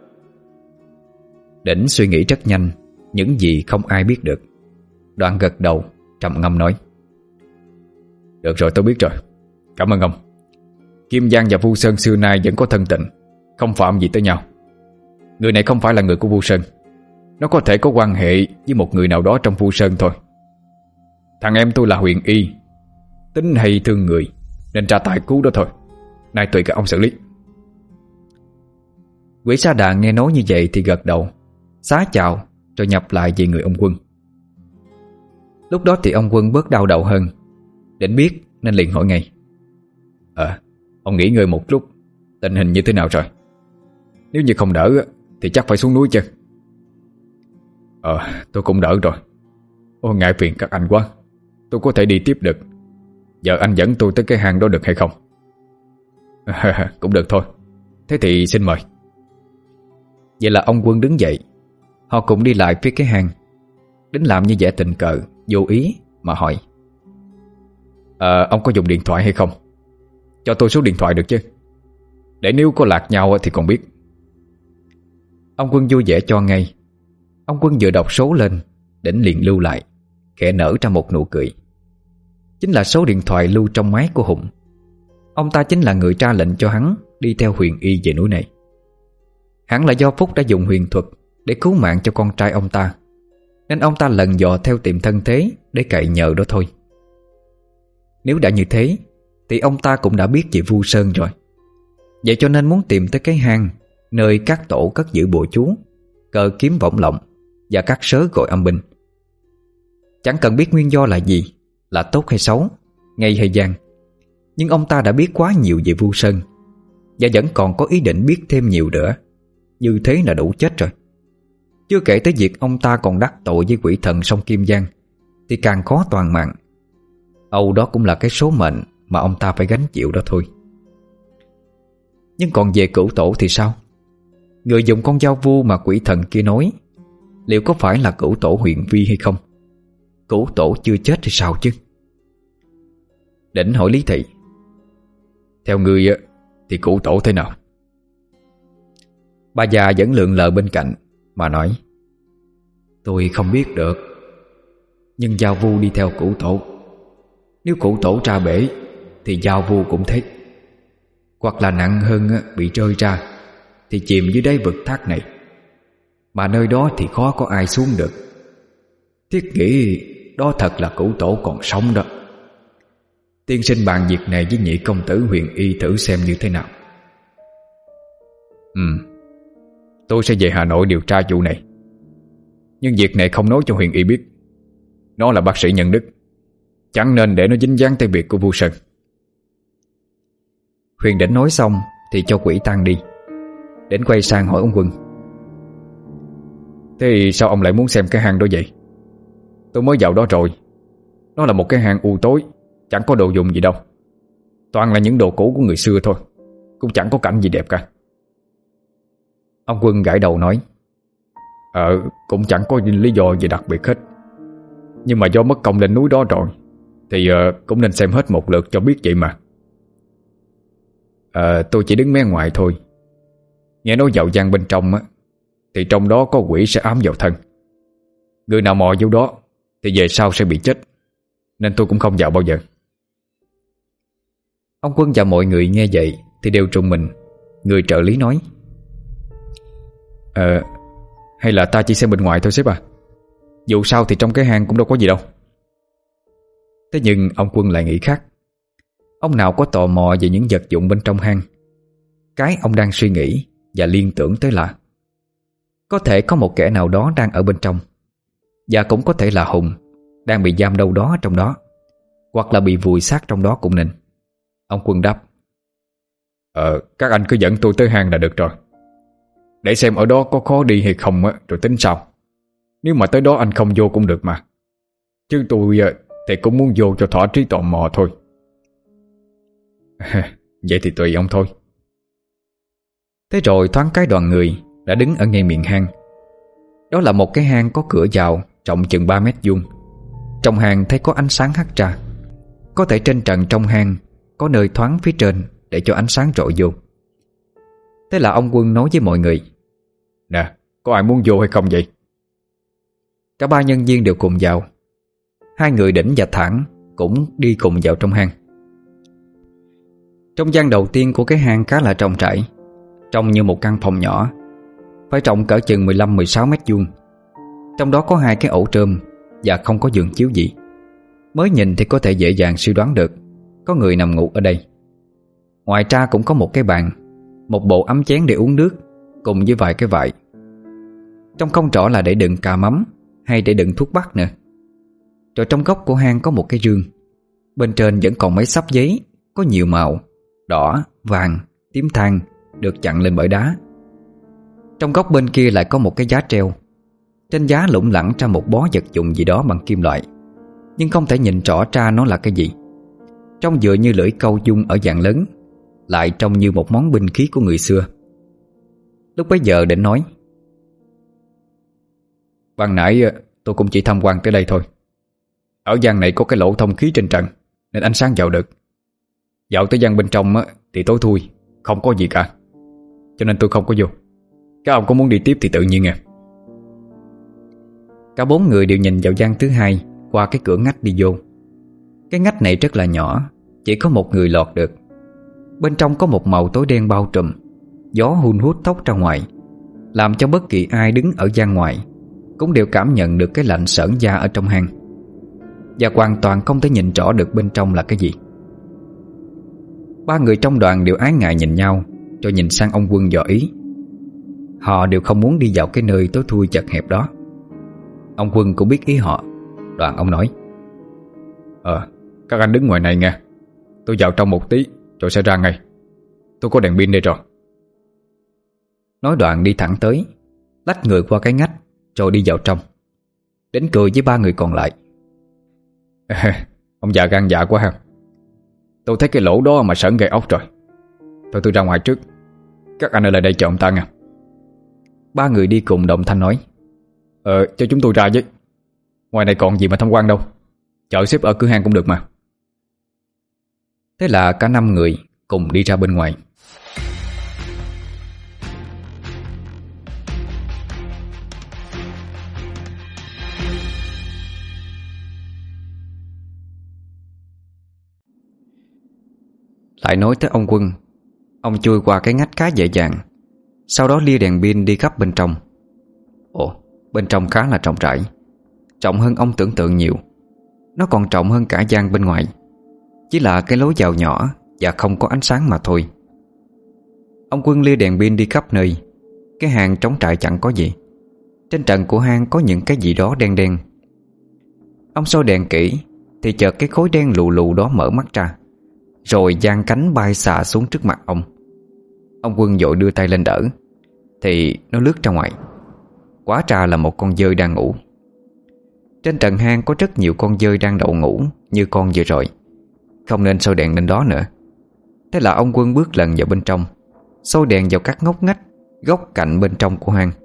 Đỉnh suy nghĩ rất nhanh những gì không ai biết được, đoạn gật đầu trầm ngâm nói: Được rồi, tôi biết rồi. Cảm ơn ông. Kim Giang và Vu Sơn xưa nay vẫn có thân tình, không phạm gì tới nhau. Người này không phải là người của Vu Sơn. Nó có thể có quan hệ với một người nào đó trong Vu Sơn thôi. Thằng em tôi là Huyền Y, tính hay thương người nên ra tay cứu đó thôi. Nay tùy các ông xử lý. Quỷ Sa Đà nghe nói như vậy thì gật đầu, xá chào rồi nhập lại về người ông Quân. Lúc đó thì ông Quân bớt đau đầu hơn. Đỉnh biết nên liền hỏi ngay: Ông nghỉ ngơi một lúc. Tình hình như thế nào rồi? Nếu như không đỡ thì chắc phải xuống núi chứ. Tôi cũng đỡ rồi. Ngại phiền các anh quá. Tôi có thể đi tiếp được. Giờ anh dẫn tôi tới cái hang đó được hay không? Cũng được thôi. Thế thì xin mời. Vậy là ông Quân đứng dậy. Họ cùng đi lại phía cái hang. Đính làm như vẻ tình cờ, vô ý mà hỏi: Ông có dùng điện thoại hay không? Cho tôi số điện thoại được chứ, để nếu có lạc nhau thì còn biết. Ông Quân vui vẻ cho ngay. Ông Quân vừa đọc số lên, Đỉnh liền lưu lại, khẽ nở ra một nụ cười. Chính là số điện thoại lưu trong máy của Hùng. Ông ta chính là người ra lệnh cho hắn đi theo Huyền Y về núi này. Hẳn là do Phúc đã dùng huyền thuật để cứu mạng cho con trai ông ta, nên ông ta lần dò theo tìm thân thế để cậy nhờ đó thôi. Nếu đã như thế thì ông ta cũng đã biết về Vu Sơn rồi. Vậy cho nên muốn tìm tới cái hang nơi các tổ cất giữ bùa chú, cờ kiếm võng lọng và các sớ gọi âm binh. Chẳng cần biết nguyên do là gì, là tốt hay xấu, ngay hay gian, nhưng ông ta đã biết quá nhiều về Vu Sơn và vẫn còn có ý định biết thêm nhiều nữa. Như thế là đủ chết rồi. Chưa kể tới việc ông ta còn đắc tội với quỷ thần sông Kim Giang thì càng khó toàn mạng. Âu đó cũng là cái số mệnh mà ông ta phải gánh chịu đó thôi. Nhưng còn về cửu tổ thì sao? Người dùng con dao vu mà quỷ thần kia nói, liệu có phải là cửu tổ Huyền Vi hay không? Cửu tổ chưa chết thì sao chứ? Đỉnh hỏi Lý Thị: Theo ngươi thì cụ tổ thế nào? Bà già vẫn lượn lờ bên cạnh mà nói: Tôi không biết được, nhưng Giao Vu đi theo cụ tổ. Nếu cụ tổ ra bể thì Giao Vu cũng thế. Hoặc là nặng hơn bị rơi ra thì chìm dưới đáy vực thác này. Mà nơi đó thì khó có ai xuống được. Thiết nghĩ đó thật là cụ tổ còn sống đó. Tiên sinh bàn việc này với nhị công tử Huyền Y thử xem như thế nào. Tôi sẽ về Hà Nội điều tra vụ này. Nhưng việc này không nói cho Huyền Y biết. Nó là bác sĩ nhân đức, chẳng nên để nó dính dáng tới việc của Vu Sơn. Huyền Đỉnh nói xong thì cho quỷ tan đi. Đến quay sang hỏi ông Quân: Thế sao ông lại muốn xem cái hang đó vậy? Tôi mới vào đó rồi. Nó là một cái hang u tối, chẳng có đồ dùng gì đâu. Toàn là những đồ cũ của người xưa thôi, cũng chẳng có cảnh gì đẹp cả. Ông Quân gãi đầu nói: Cũng chẳng có lý do gì đặc biệt hết. Nhưng mà do mất công lên núi đó rồi thì cũng nên xem hết một lượt cho biết vậy mà. Tôi chỉ đứng mé ngoài thôi. Nghe nói dạo gian bên trong thì trong đó có quỷ sẽ ám vào thân. Người nào mò vô đó thì về sau sẽ bị chết, nên tôi cũng không vào bao giờ. Ông Quân và mọi người nghe vậy thì đều trùng mình. Người trợ lý nói: Hay là ta chỉ xem bên ngoài thôi sếp à? Dù sao thì trong cái hang cũng đâu có gì đâu. Thế nhưng ông Quân lại nghĩ khác. Ông nào có tò mò về những vật dụng bên trong hang. Cái ông đang suy nghĩ và liên tưởng tới là có thể có một kẻ nào đó đang ở bên trong. Và cũng có thể là Hùng đang bị giam đâu đó trong đó, hoặc là bị vùi xác trong đó cũng nên. Ông Quân đáp: Các anh cứ dẫn tôi tới hang là được rồi. Để xem ở đó có khó đi hay không rồi tính sau. Nếu mà tới đó anh không vô cũng được mà. Chứ tôi thì cũng muốn vô cho thỏa trí tò mò thôi. Vậy thì tùy ông thôi. Thế rồi thoáng cái đoàn người đã đứng ở ngay miệng hang. Đó là một cái hang có cửa vào rộng chừng 3 mét vuông. Trong hang thấy có ánh sáng hắt ra. Có thể trên trần trong hang có nơi thoáng phía trên để cho ánh sáng rọi vô. Thế là ông Quân nói với mọi người: Nè, có ai muốn vô hay không vậy? Cả 3 nhân viên đều cùng vào. 2 người Đỉnh và Thẳng cũng đi cùng vào trong hang. Trong gian đầu tiên của cái hang khá là trống trải, trông như một căn phòng nhỏ, phải rộng cỡ chừng 15-16 mét vuông. Trong đó có 2 cái ổ trơm và không có giường chiếu gì. Mới nhìn thì có thể dễ dàng suy đoán được có người nằm ngủ ở đây. Ngoài ra cũng có một cái bàn, một bộ ấm chén để uống nước, cùng với vài cái vại. Trong không rõ là để đựng cà mắm hay để đựng thuốc bắc nữa. Rồi trong góc của hang có một cái rương. Bên trên vẫn còn mấy xấp giấy có nhiều màu, đỏ, vàng, tím than, được chặn lên bởi đá. Trong góc bên kia lại có một cái giá treo. Trên giá lủng lẳng ra một bó vật dụng gì đó bằng kim loại, nhưng không thể nhìn rõ ra nó là cái gì. Trông dựa như lưỡi câu dung ở dạng lớn, lại trông như một món binh khí của người xưa. Lúc bấy giờ Định nói: Ban nãy tôi cũng chỉ tham quan tới đây thôi. Ở gian này có cái lỗ thông khí trên trần nên ánh sáng vào được. Dạo tới gian bên trong thì tối thui, không có gì cả, cho nên tôi không có vô. Các ông có muốn đi tiếp thì tự nhiên à. Cả 4 người đều nhìn vào gian thứ 2 qua cái cửa ngách đi vô. Cái ngách này rất là nhỏ, chỉ có một người lọt được. Bên trong có một màu tối đen bao trùm, gió hun hút tóc ra ngoài, làm cho bất kỳ ai đứng ở gian ngoài cũng đều cảm nhận được cái lạnh sởn da ở trong hang, và hoàn toàn không thể nhìn rõ được bên trong là cái gì. 3 người trong đoàn đều ái ngại nhìn nhau, rồi nhìn sang ông Quân dò ý. Họ đều không muốn đi vào cái nơi tối thui chật hẹp đó. Ông Quân cũng biết ý họ. Đoạn ông nói: Các anh đứng ngoài này nha. Tôi vào trong một tí rồi sẽ ra ngay. Tôi có đèn pin đây rồi. Nói đoạn đi thẳng tới, lách người qua cái ngách, rồi đi vào trong. Đến cười với 3 người còn lại: Ông già gan dạ quá ha. Tôi thấy cái lỗ đó mà sởn gai ốc rồi. Thôi tôi ra ngoài trước. Các anh ở lại đây chờ ông ta nha. 3 người đi cùng đồng thanh nói: Cho chúng tôi ra với. Ngoài này còn gì mà tham quan đâu. Chợ xếp ở cửa hàng cũng được mà. Thế là cả 5 người cùng đi ra bên ngoài. Lại nói tới ông Quân. Ông chui qua cái ngách khá dễ dàng, sau đó lia đèn pin đi khắp bên trong. Ồ, bên trong khá là rộng rãi, rộng hơn ông tưởng tượng nhiều. Nó còn rộng hơn cả gian bên ngoài, chỉ là cái lối vào nhỏ và không có ánh sáng mà thôi. Ông Quân lia đèn pin đi khắp nơi. Cái hang trống trải chẳng có gì. Trên trần của hang có những cái gì đó đen đen. Ông soi đèn kỹ thì chợt cái khối đen lù lù đó mở mắt ra, rồi giang cánh bay xà xuống trước mặt ông. Ông Quân vội đưa tay lên đỡ, thì nó lướt ra ngoài. Hóa ra là một con dơi đang ngủ. Trên trần hang có rất nhiều con dơi đang đậu ngủ như con vừa rồi, không nên soi đèn lên đó nữa. Thế là ông Quân bước lần vào bên trong, soi đèn vào các ngóc ngách, góc cạnh bên trong của hang.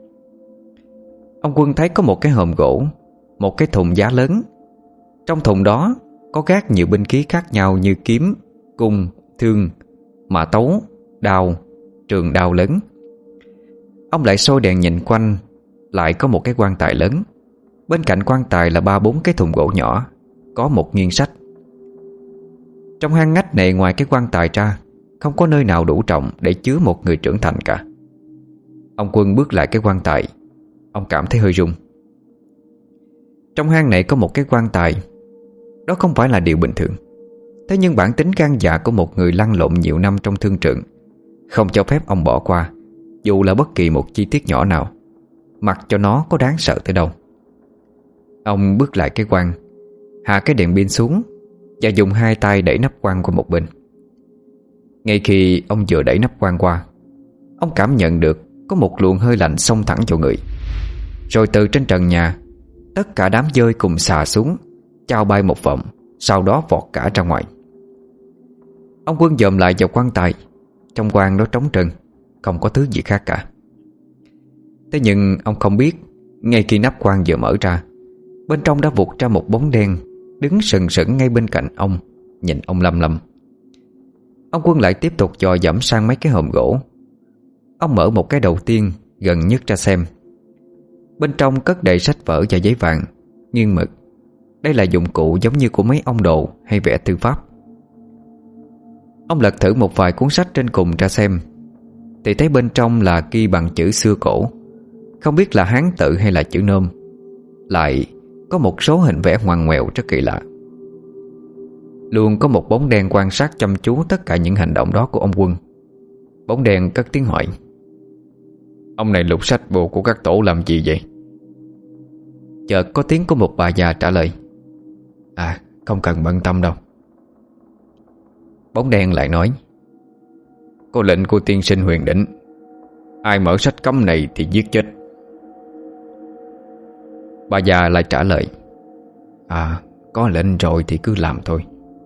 Ông Quân thấy có một cái hòm gỗ, một cái thùng giá lớn. Trong thùng đó có gác nhiều binh khí khác nhau như kiếm, cung, thương, mã tấu, đao, trường đao lớn. Ông lại soi đèn nhìn quanh. Lại có một cái quan tài lớn. Bên cạnh quan tài là 3-4 cái thùng gỗ nhỏ, có một nghiên sách. Trong hang ngách này ngoài cái quan tài ra, không có nơi nào đủ trọng để chứa một người trưởng thành cả. Ông Quân bước lại cái quan tài. Ông cảm thấy hơi run. Trong hang này có một cái quan tài. Đó không phải là điều bình thường. Thế nhưng bản tính gan dạ của một người lăn lộn nhiều năm trong thương trường không cho phép ông bỏ qua, dù là bất kỳ một chi tiết nhỏ nào, mặc cho nó có đáng sợ tới đâu. Ông bước lại cái quan, hạ cái đèn pin xuống và dùng 2 tay đẩy nắp quan qua một bên. Ngay khi ông vừa đẩy nắp quan qua, ông cảm nhận được có một luồng hơi lạnh xông thẳng vào người. Rồi từ trên trần nhà, tất cả đám dơi cùng xà xuống, chao bay một vòng, sau đó vọt cả ra ngoài. Ông Quân dòm lại vào quan tài. Trong quan nó trống trơn, không có thứ gì khác cả. Thế nhưng ông không biết, ngay khi nắp quan vừa mở ra, bên trong đã vụt ra một bóng đen đứng sừng sững ngay bên cạnh ông, nhìn ông lăm lăm. Ông Quân lại tiếp tục dò dẫm sang mấy cái hòm gỗ. Ông mở một cái đầu tiên, gần nhất ra xem. Bên trong cất đầy sách vở và giấy vàng, nghiêng mực. Đây là dụng cụ giống như của mấy ông đồ hay vẽ thư pháp. Ông lật thử một vài cuốn sách trên cùng ra xem, thì thấy bên trong là ghi bằng chữ xưa cổ, không biết là Hán tự hay là chữ Nôm. Lại có một số hình vẽ ngoằn ngoèo rất kỳ lạ. Luôn có một bóng đen quan sát chăm chú tất cả những hành động đó của ông Quân. Bóng đen cất tiếng hỏi: "Ông này lục sách bộ của các tổ làm gì vậy?" Chợt có tiếng của một bà già trả lời: "Không cần bận tâm đâu." Bóng đen lại nói: "Có lệnh của tiên sinh Huyền Đỉnh, ai mở sách cấm này thì giết chết." Bà già lại trả lời: "Có lệnh rồi thì cứ làm thôi."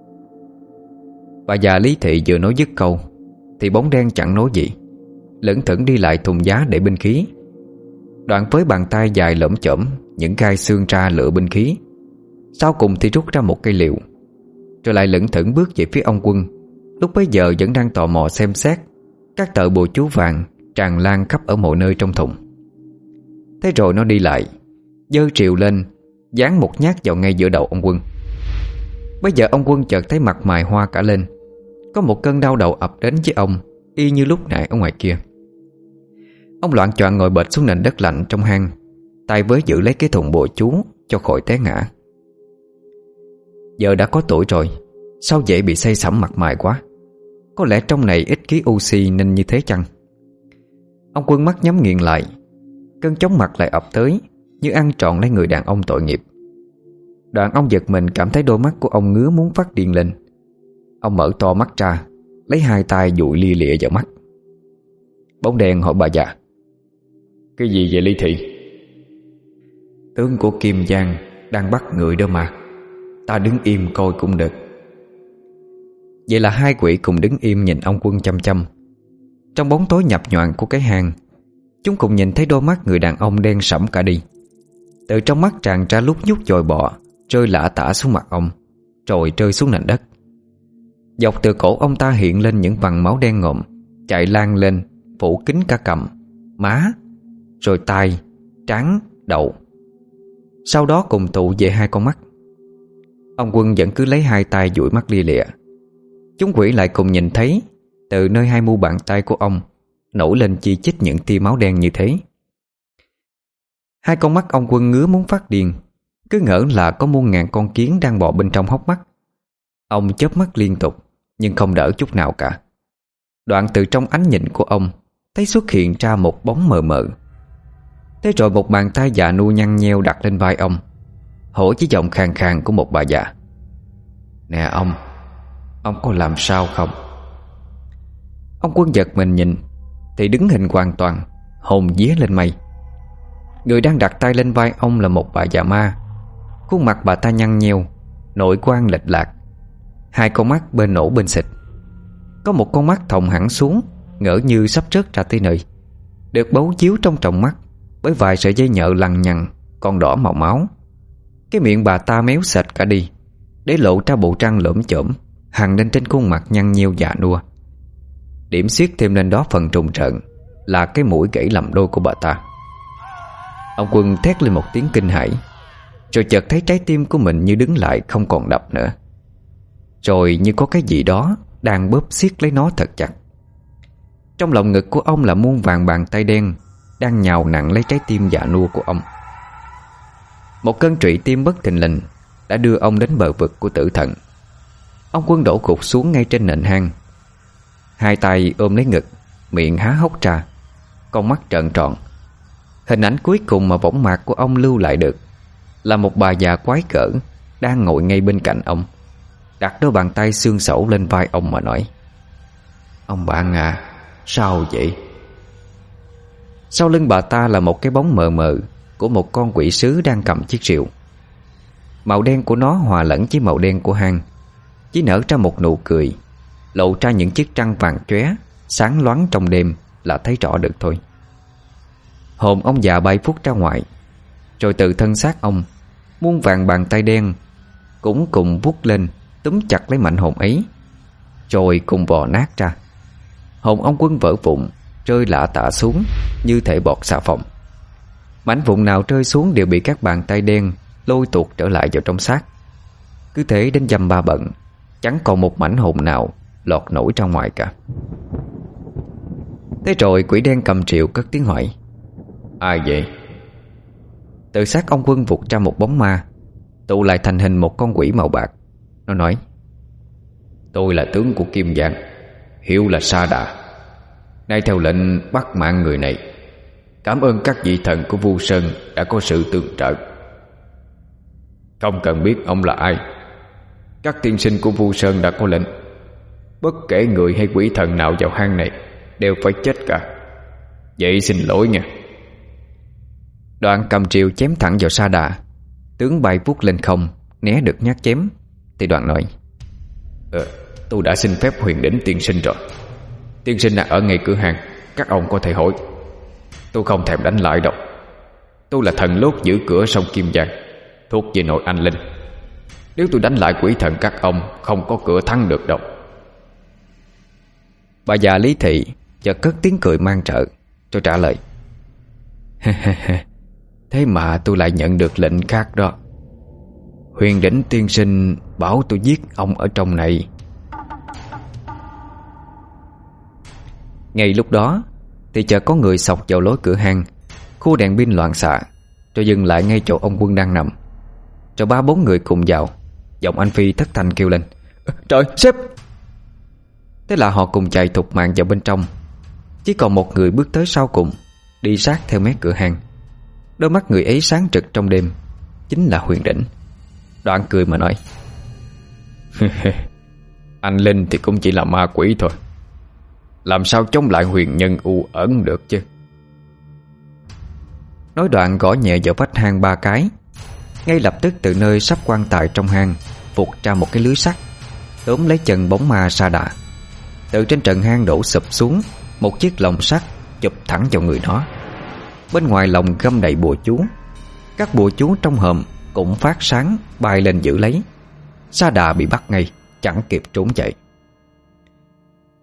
Bà già lý thị vừa nói dứt câu thì bóng đen chẳng nói gì, lững thững đi lại thùng giá để binh khí. Đoạn với bàn tay dài lởm chởm những gai xương ra lựa binh khí. Sau cùng thì rút ra một cây liệu, rồi lại lững thững bước về phía ông Quân, lúc bấy giờ vẫn đang tò mò xem xét các tờ bùa chú vàng tràn lan khắp ở mọi nơi trong thùng. Thế rồi nó đi lại, giơ rìu lên, giáng một nhát vào ngay giữa đầu ông Quân. Bây giờ ông Quân chợt thấy mặt mày hoa cả lên. Có một cơn đau đầu ập đến với ông, y như lúc nãy ở ngoài kia. Ông loạng choạng ngồi bệt xuống nền đất lạnh trong hang, tay với giữ lấy cái thùng bùa chú cho khỏi té ngã. Giờ đã có tuổi rồi, sao dễ bị say sẩm mặt mày quá? Có lẽ trong này ít khí oxy nên như thế chăng? Ông Quân mắt nhắm nghiền lại. Cơn chóng mặt lại ập tới, như ăn trọn lấy người đàn ông tội nghiệp. Đoạn ông giật mình cảm thấy đôi mắt của ông ngứa muốn phát điên lên. Ông mở to mắt ra, lấy 2 tay dụi lia lịa vào mắt. Bóng đen hỏi bà già: "Cái gì vậy Lý Thị?" "Tướng của Kim Giang đang bắt người đó mà, ta đứng im coi cũng được." Vậy là 2 quỷ cùng đứng im nhìn ông Quân chăm chăm. Trong bóng tối nhập nhoạng của cái hang, chúng cùng nhìn thấy đôi mắt người đàn ông đen sẫm cả đi. Từ trong mắt tràn ra lúc nhúc dòi bọ, rơi lả tả xuống mặt ông, rồi rơi xuống nền đất. Dọc từ cổ ông ta hiện lên những vằn máu đen ngòm, chạy lan lên, phủ kín cả cằm, má, rồi tai, trán, đầu. Sau đó cùng tụ về hai con mắt. Ông Quân vẫn cứ lấy hai tay dụi mắt lia lịa. Chúng quỷ lại cùng nhìn thấy từ nơi hai mu bàn tay của ông nổi lên chi chít những tia máu đen như thế. Hai con mắt ông Quân ngứa muốn phát điên, cứ ngỡ là có muôn ngàn con kiến đang bò bên trong hốc mắt. Ông chớp mắt liên tục nhưng không đỡ chút nào cả. Đoạn từ trong ánh nhìn của ông thấy xuất hiện ra một bóng mờ mờ. Thế rồi một bàn tay già nua nhăn nheo đặt lên vai ông, hỏi với giọng khàn khàn của một bà già: "Nè ông có làm sao không?" Ông Quân giật mình nhìn thì đứng hình hoàn toàn, hồn vía lên mây. Người đang đặt tay lên vai ông là một bà già ma. Khuôn mặt bà ta nhăn nheo, nội quan lệch lạc, hai con mắt bên nổ bên xịt. Có một con mắt thòng hẳn xuống, ngỡ như sắp rớt ra tới nơi, được bấu chiếu trong tròng mắt bởi vài sợi dây nhợ lằn nhằn còn đỏ màu máu. Cái miệng bà ta méo sạch cả đi, để lộ ra bộ răng lởm chởm hằn lên trên khuôn mặt nhăn nheo già nua. Điểm xiết thêm lên đó phần trùng trợn là cái mũi gãy làm đôi của bà ta. Ông Quân thét lên một tiếng kinh hãi, rồi chợt thấy trái tim của mình như đứng lại không còn đập nữa. Rồi như có cái gì đó đang bóp xiết lấy nó thật chặt. Trong lòng ngực của ông là muôn vàn bàn tay đen đang nhào nặng lấy trái tim già nua của ông. Một cơn trụy tim bất thình lình đã đưa ông đến bờ vực của tử thần. Ông Quân đổ gục xuống ngay trên nền hang, hai tay ôm lấy ngực, miệng há hốc ra, con mắt trợn tròn. Hình ảnh cuối cùng mà võng mạc của ông lưu lại được là một bà già quái cỡ đang ngồi ngay bên cạnh ông, đặt đôi bàn tay xương sẩu lên vai ông mà nói: "Ông bạn à, sao vậy?" Sau lưng bà ta là một cái bóng mờ mờ của một con quỷ sứ đang cầm chiếc rìu. Màu đen của nó hòa lẫn với màu đen của hang, chỉ nở ra một nụ cười, lộ ra những chiếc răng vàng chóe sáng loáng trong đêm là thấy rõ được thôi. Hồn ông già bay phút ra ngoài, rồi từ thân xác ông, muôn vàn bàn tay đen cũng cùng vuốt lên túm chặt lấy mảnh hồn ấy, rồi cùng vò nát ra. Hồn ông Quân vỡ vụn, rơi lả tả xuống như thể bọt xà phòng. Mảnh vụn nào rơi xuống đều bị các bàn tay đen lôi tuột trở lại vào trong xác. Cứ thế đến dăm ba bận, chẳng còn một mảnh hồn nào lọt nổi ra ngoài cả. Thế rồi quỷ đen cầm rìu cất tiếng hỏi: "Ai vậy?" Từ xác ông Quân vụt ra một bóng ma, tụ lại thành hình một con quỷ màu bạc. Nó nói: "Tôi là tướng của Kim Giang, hiệu là Sa Đà. Nay theo lệnh bắt mạng người này. Cảm ơn các vị thần của Vu Sơn đã có sự tương trợ. Không cần biết ông là ai, các tiên sinh của Vu Sơn đã có lệnh, bất kể người hay quỷ thần nào vào hang này đều phải chết cả. Vậy xin lỗi nha." Đoạn cầm rìu chém thẳng vào Sa Đà. Tướng bay vút lên không, né được nhát chém. Thì Đoạn nói: "Tôi đã xin phép Huyền Đỉnh tiên sinh rồi. Tiên sinh đang ở ngay cửa hàng, các ông có thể hỏi. Tôi không thèm đánh lại đâu. Tôi là thần lốt giữ cửa sông Kim Giang, thuộc về nội Anh Linh. Nếu tôi đánh lại quỷ thần các ông, không có cửa thắng được đâu." Bà già Lý Thị chợt cất tiếng cười mang trợ, rồi trả lời: "Thế mà tôi lại nhận được lệnh khác đó. Huyền Đỉnh tiên sinh bảo tôi giết ông ở trong này." Ngay lúc đó thì chợt có người xộc vào lối cửa hang, khu đèn pin loạn xạ, rồi dừng lại ngay chỗ ông Quân đang nằm. Rồi ba bốn người cùng vào. Giọng anh Phi thất thanh kêu lên: "Trời, sếp!" Thế là họ cùng chạy thục mạng vào bên trong. Chỉ còn một người bước tới sau cùng, đi sát theo mé cửa hang. Đôi mắt người ấy sáng trực trong đêm, chính là Huyền Đỉnh. Đoạn cười mà nói: "Anh Linh thì cũng chỉ là ma quỷ thôi, làm sao chống lại huyền nhân u ẩn được chứ." Nói đoạn gõ nhẹ vào vách hang ba cái. Ngay lập tức từ nơi sắp quan tài trong hang vụt ra một cái lưới sắt, tóm lấy chân bóng ma Sa Đà. Từ trên trần hang đổ sụp xuống một chiếc lồng sắt, chụp thẳng vào người nó. Bên ngoài lồng găm đầy bùa chú. Các bùa chú trong hòm cũng phát sáng bay lên giữ lấy. Sa Đà bị bắt ngay, chẳng kịp trốn chạy.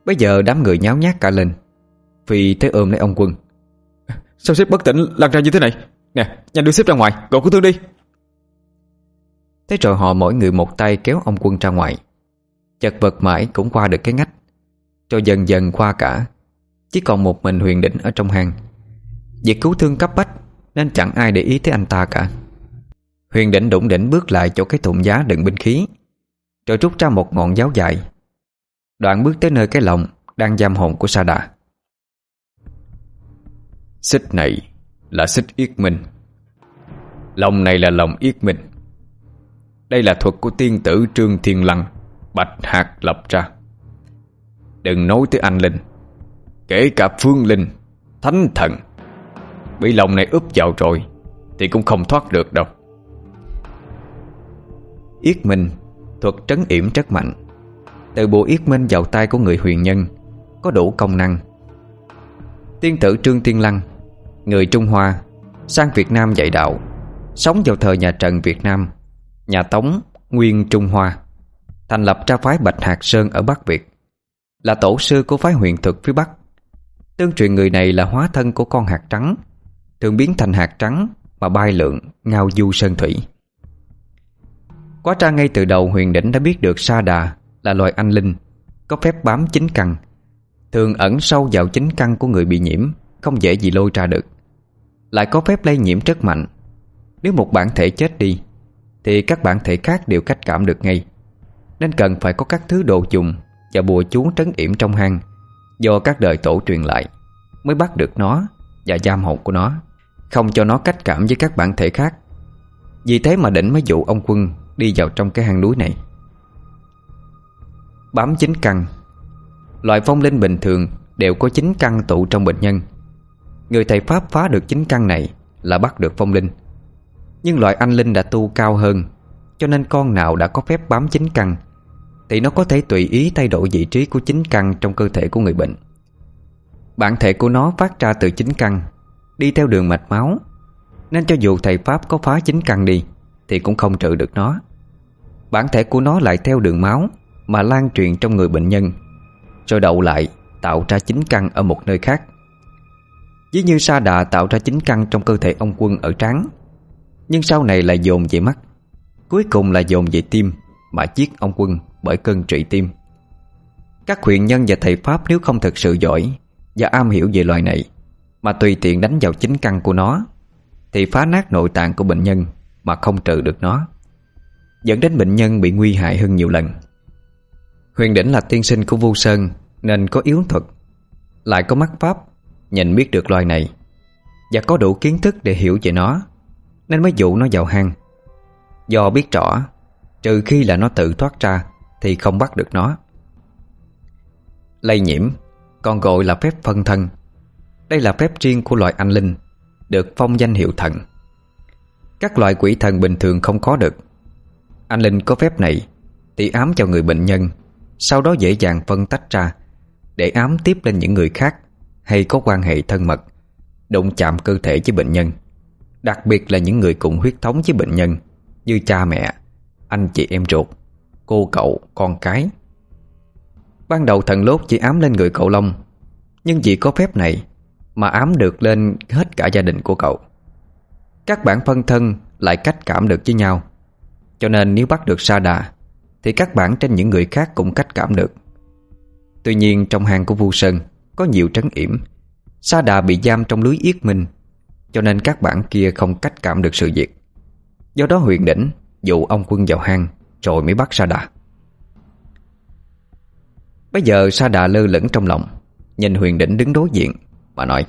Bây giờ đám người nháo nhác cả lên. Phi tới ôm lấy ông Quân. Sao sếp bất tỉnh lăn ra như thế này? Nè, nhanh đưa sếp ra ngoài, gọi cứu thương đi. Thế rồi họ mỗi người một tay kéo ông Quân ra ngoài. Chật vật mãi cũng qua được cái ngách, rồi dần dần qua cả. Chỉ còn một mình Huyền Đỉnh ở trong hang. Việc cứu thương cấp bách nên chẳng ai để ý tới anh ta cả. Huyền Đỉnh đủng đỉnh bước lại chỗ cái thùng giá đựng binh khí, rồi rút ra một ngọn giáo dài. Đoạn bước tới nơi cái lồng đang giam hồn của Sa Đà. Xích này là xích yết minh, lồng này là lồng yết minh. Đây là thuật của tiên tử Trương Thiên Lăng, Bạch Hạc lập ra. Đừng nói tới anh linh, kể cả Phương Linh, Thánh Thần, bị lồng này úp vào rồi thì cũng không thoát được đâu. Yết minh, thuật trấn yểm rất mạnh. Từ bộ yết minh vào tay của người huyền nhân có đủ công năng. Tiên tử Trương Thiên Lăng, người Trung Hoa, sang Việt Nam dạy đạo, sống vào thời nhà Trần Việt Nam, nhà Tống, Nguyên Trung Hoa, thành lập ra phái Bạch Hạc Sơn ở Bắc Việt, là tổ sư của phái huyền thuật phía Bắc. Tương truyền người này là hóa thân của con hạt trắng, thường biến thành hạt trắng mà bay lượn ngao du sơn thủy. Quá ra ngay từ đầu Huyền Đỉnh đã biết được Sa Đà là loài anh linh, có phép bám chính căn, thường ẩn sâu vào chính căn của người bị nhiễm, không dễ gì lôi ra được. Lại có phép lây nhiễm rất mạnh. Nếu một bản thể chết đi thì các bản thể khác đều cách cảm được ngay. Nên cần phải có các thứ đồ dùng và bùa chú trấn yểm trong hang do các đời tổ truyền lại, mới bắt được nó và giam hồn của nó, không cho nó cách cảm với các bản thể khác. Vì thế mà Đỉnh mới dụ ông Quân đi vào trong cái hang núi này. Bám chính căn. Loại phong linh bình thường đều có chính căn tụ trong bệnh nhân. Người thầy Pháp phá được chính căn này là bắt được phong linh. Nhưng loại anh linh đã tu cao hơn, cho nên con nào đã có phép bám chính căn thì nó có thể tùy ý thay đổi vị trí của chính căn trong cơ thể của người bệnh. Bản thể của nó phát ra từ chính căn, đi theo đường mạch máu, nên cho dù thầy Pháp có phá chính căn đi thì cũng không trừ được nó. Bản thể của nó lại theo đường máu mà lan truyền trong người bệnh nhân, rồi đậu lại tạo ra chính căn ở một nơi khác. Ví như Sa Đà tạo ra chính căn trong cơ thể ông Quân ở trán, nhưng sau này lại dồn về mắt, cuối cùng là dồn về tim mà giết ông Quân bởi cơn trụy tim. Các huyền nhân và thầy Pháp nếu không thực sự giỏi và am hiểu về loài này mà tùy tiện đánh vào chính căn của nó thì phá nát nội tạng của bệnh nhân mà không trừ được nó, dẫn đến bệnh nhân bị nguy hại hơn nhiều lần. Huyền Đỉnh là tiên sinh của Vu Sơn nên có yếu thuật, lại có mắt pháp nhìn biết được loài này và có đủ kiến thức để hiểu về nó, nên mới dụ nó vào hang. Do biết rõ trừ khi là nó tự thoát ra thì không bắt được nó. Lây nhiễm còn gọi là phép phân thân. Đây là phép riêng của loài anh linh, được phong danh hiệu thần. Các loại quỷ thần bình thường không có được. Anh linh có phép này thì ám cho người bệnh nhân, sau đó dễ dàng phân tách ra để ám tiếp lên những người khác hay có quan hệ thân mật, đụng chạm cơ thể với bệnh nhân, đặc biệt là những người cùng huyết thống với bệnh nhân như cha mẹ, anh chị em ruột, cô cậu, con cái. Ban đầu thần lốt chỉ ám lên người cậu Long, nhưng vì có phép này mà ám được lên hết cả gia đình của cậu. Các bản phân thân lại cách cảm được với nhau, cho nên nếu bắt được Sa Đà thì các bản trên những người khác cũng cách cảm được. Tuy nhiên trong hang của Vu Sơn có nhiều trấn yểm, Sa Đà bị giam trong lưới yết minh, cho nên các bản kia không cách cảm được sự việc. Do đó Huyền Đỉnh dụ ông Quân vào hang rồi mới bắt Sa Đà. Bây giờ Sa Đà lơ lửng trong lòng, nhìn Huyền Đỉnh đứng đối diện mà nói: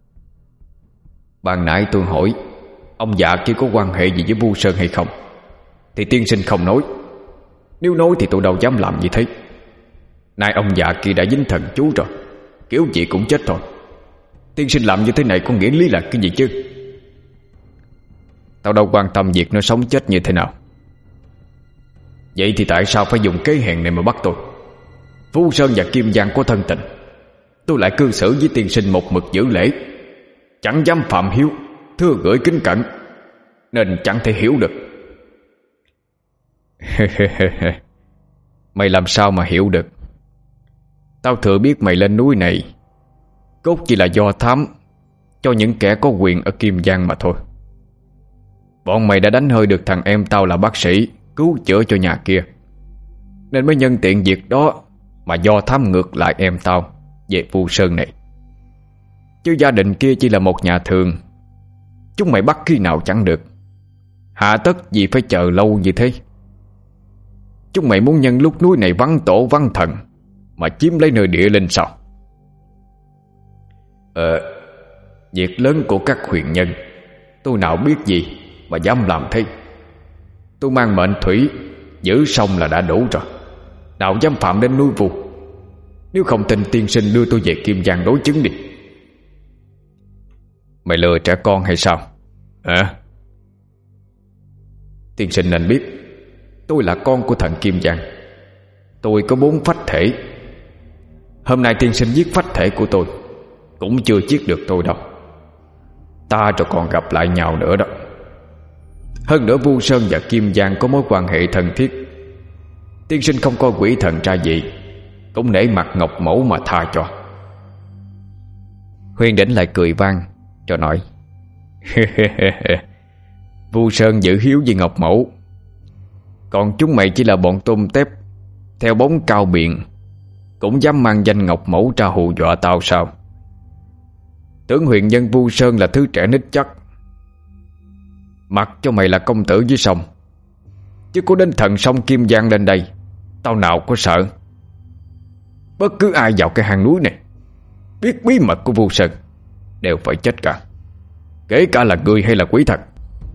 Ban nãy tôi hỏi ông già kia có quan hệ gì với Vu Sơn hay không, thì tiên sinh không nói. Nếu nói thì tôi đâu dám làm như thế. Nay ông già kia đã dính thần chú rồi, kiểu gì cũng chết thôi. Tiên sinh làm như thế này có nghĩa lý là cái gì chứ? Tao đâu quan tâm việc nó sống chết như thế nào. Vậy thì tại sao phải dùng kế hèn này mà bắt tôi? Vu Sơn và Kim Giang có thân tình, tôi lại cư xử với tiên sinh một mực giữ lễ, chẳng dám phạm hiếu, thưa gửi kính cẩn, nên chẳng thể hiểu được. Mày làm sao mà hiểu được? Tao thừa biết mày lên núi này cốt chỉ là do thám cho những kẻ có quyền ở Kim Giang mà thôi. Bọn mày đã đánh hơi được thằng em tao là bác sĩ cứu chữa cho nhà kia, nên mới nhân tiện việc đó mà do thám ngược lại em tao về Vu Sơn này. Chứ gia đình kia chỉ là một nhà thường, chúng mày bắt khi nào chẳng được. Hạ tất gì phải chờ lâu như thế. Chúng mày muốn nhân lúc núi này vắng tổ vắng thần mà chiếm lấy nơi địa linh sao? Việc lớn của các huyền nhân tôi nào biết gì mà dám làm thế. Tôi mang mệnh thủy, giữ sông là đã đủ rồi, nào dám phạm đến núi Vu. Nếu không tin tiên sinh đưa tôi về Kim Giang đối chứng đi. Mày lừa trẻ con hay sao hả? Tiên sinh nên biết tôi là con của thần Kim Giang. Tôi có 4 phách thể. Hôm nay tiên sinh giết phách thể của tôi cũng chưa giết được tôi đâu. Ta rồi còn gặp lại nhau nữa đó. Hơn nữa Vu Sơn và Kim Giang có mối quan hệ thân thiết. Tiên sinh không coi quỷ thần ra gì cũng nể mặt Ngọc Mẫu mà tha cho. Huyền Đỉnh lại cười vang rồi nói: Vu Sơn giữ hiếu với Ngọc Mẫu, còn chúng mày chỉ là bọn tôm tép theo bóng cao biện, cũng dám mang danh Ngọc Mẫu ra hù dọa tao sao? Tưởng huyền nhân Vu Sơn là thứ trẻ nít chắc. Mặc cho mày là công tử dưới sông, chứ có đến thần sông Kim Giang lên đây, tao nào có sợ. Bất cứ ai vào cái hang núi này biết bí mật của Vu Sơn đều phải chết cả, kể cả là người hay là quỷ thật.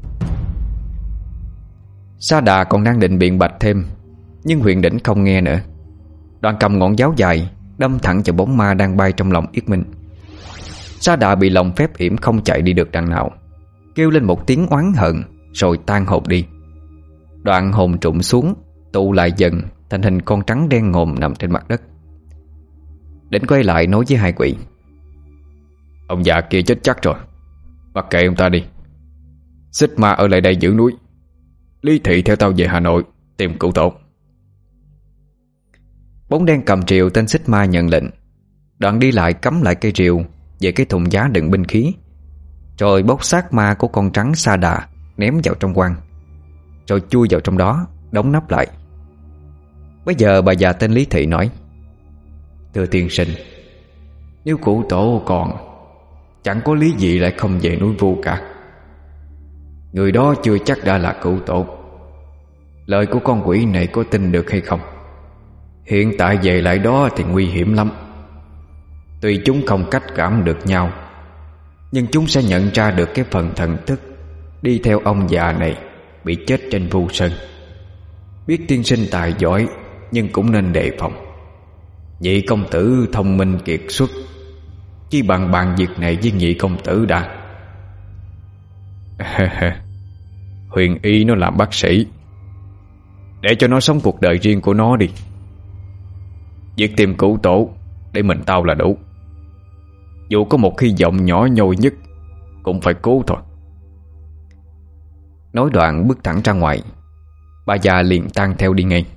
Sa Đà còn đang định biện bạch thêm, nhưng Huyền Đỉnh không nghe nữa. Đoạn cầm ngọn giáo dài đâm thẳng vào bóng ma đang bay trong lòng Yết Minh. Sa Đà bị lòng phép yểm không chạy đi được đằng nào, kêu lên một tiếng oán hận rồi tan hồn đi. Đoạn hồn trụng xuống, tụ lại dần thành hình con trắng đen ngòm nằm trên mặt đất. Đỉnh quay lại nói với hai quỷ: Ông già kia chết chắc rồi, mặc kệ ông ta đi. Xích Ma ở lại đây giữ núi, Lý Thị theo tao về Hà Nội tìm Cửu Tổ. Bóng đen cầm rìu tên Xích Ma nhận lệnh, đoạn đi lại cắm lại cây rìu về cái thùng giá đựng binh khí, rồi bốc xác ma của con trắng Sa Đà ném vào trong quan, rồi chui vào trong đó đóng nắp lại. Bây giờ bà già tên Lý Thị nói: Thưa tiên sinh, nếu Cửu Tổ còn, chẳng có lý gì lại không về núi Vu cả. Người đó chưa chắc đã là Cửu Tổ. Lời của con quỷ này có tin được hay không? Hiện tại về lại đó thì nguy hiểm lắm. Tuy chúng không cách cảm được nhau, nhưng chúng sẽ nhận ra được cái phần thần thức đi theo ông già này bị chết trên Vu Sơn. Biết tiên sinh tài giỏi, nhưng cũng nên đề phòng. Nhị công tử thông minh kiệt xuất, chi bằng bàn việc này với nhị công tử đã. Huyền Y nó làm bác sĩ, để cho nó sống cuộc đời riêng của nó đi. Việc tìm Cửu Tổ để mình tao là đủ. Dù có một hy vọng nhỏ nhoi nhất cũng phải cố thôi. Nói đoạn bước thẳng ra ngoài. Bà già liền tan theo đi ngay.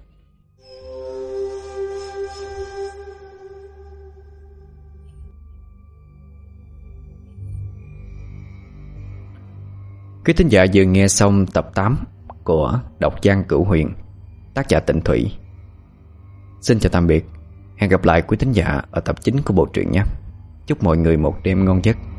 Quý thính giả vừa nghe xong tập 8 của Độc Giang Cửu Huyền, tác giả Tịnh Thủy. Xin chào tạm biệt. Hẹn gặp lại quý thính giả ở tập 9 của bộ truyện nhé. Chúc mọi người một đêm ngon giấc.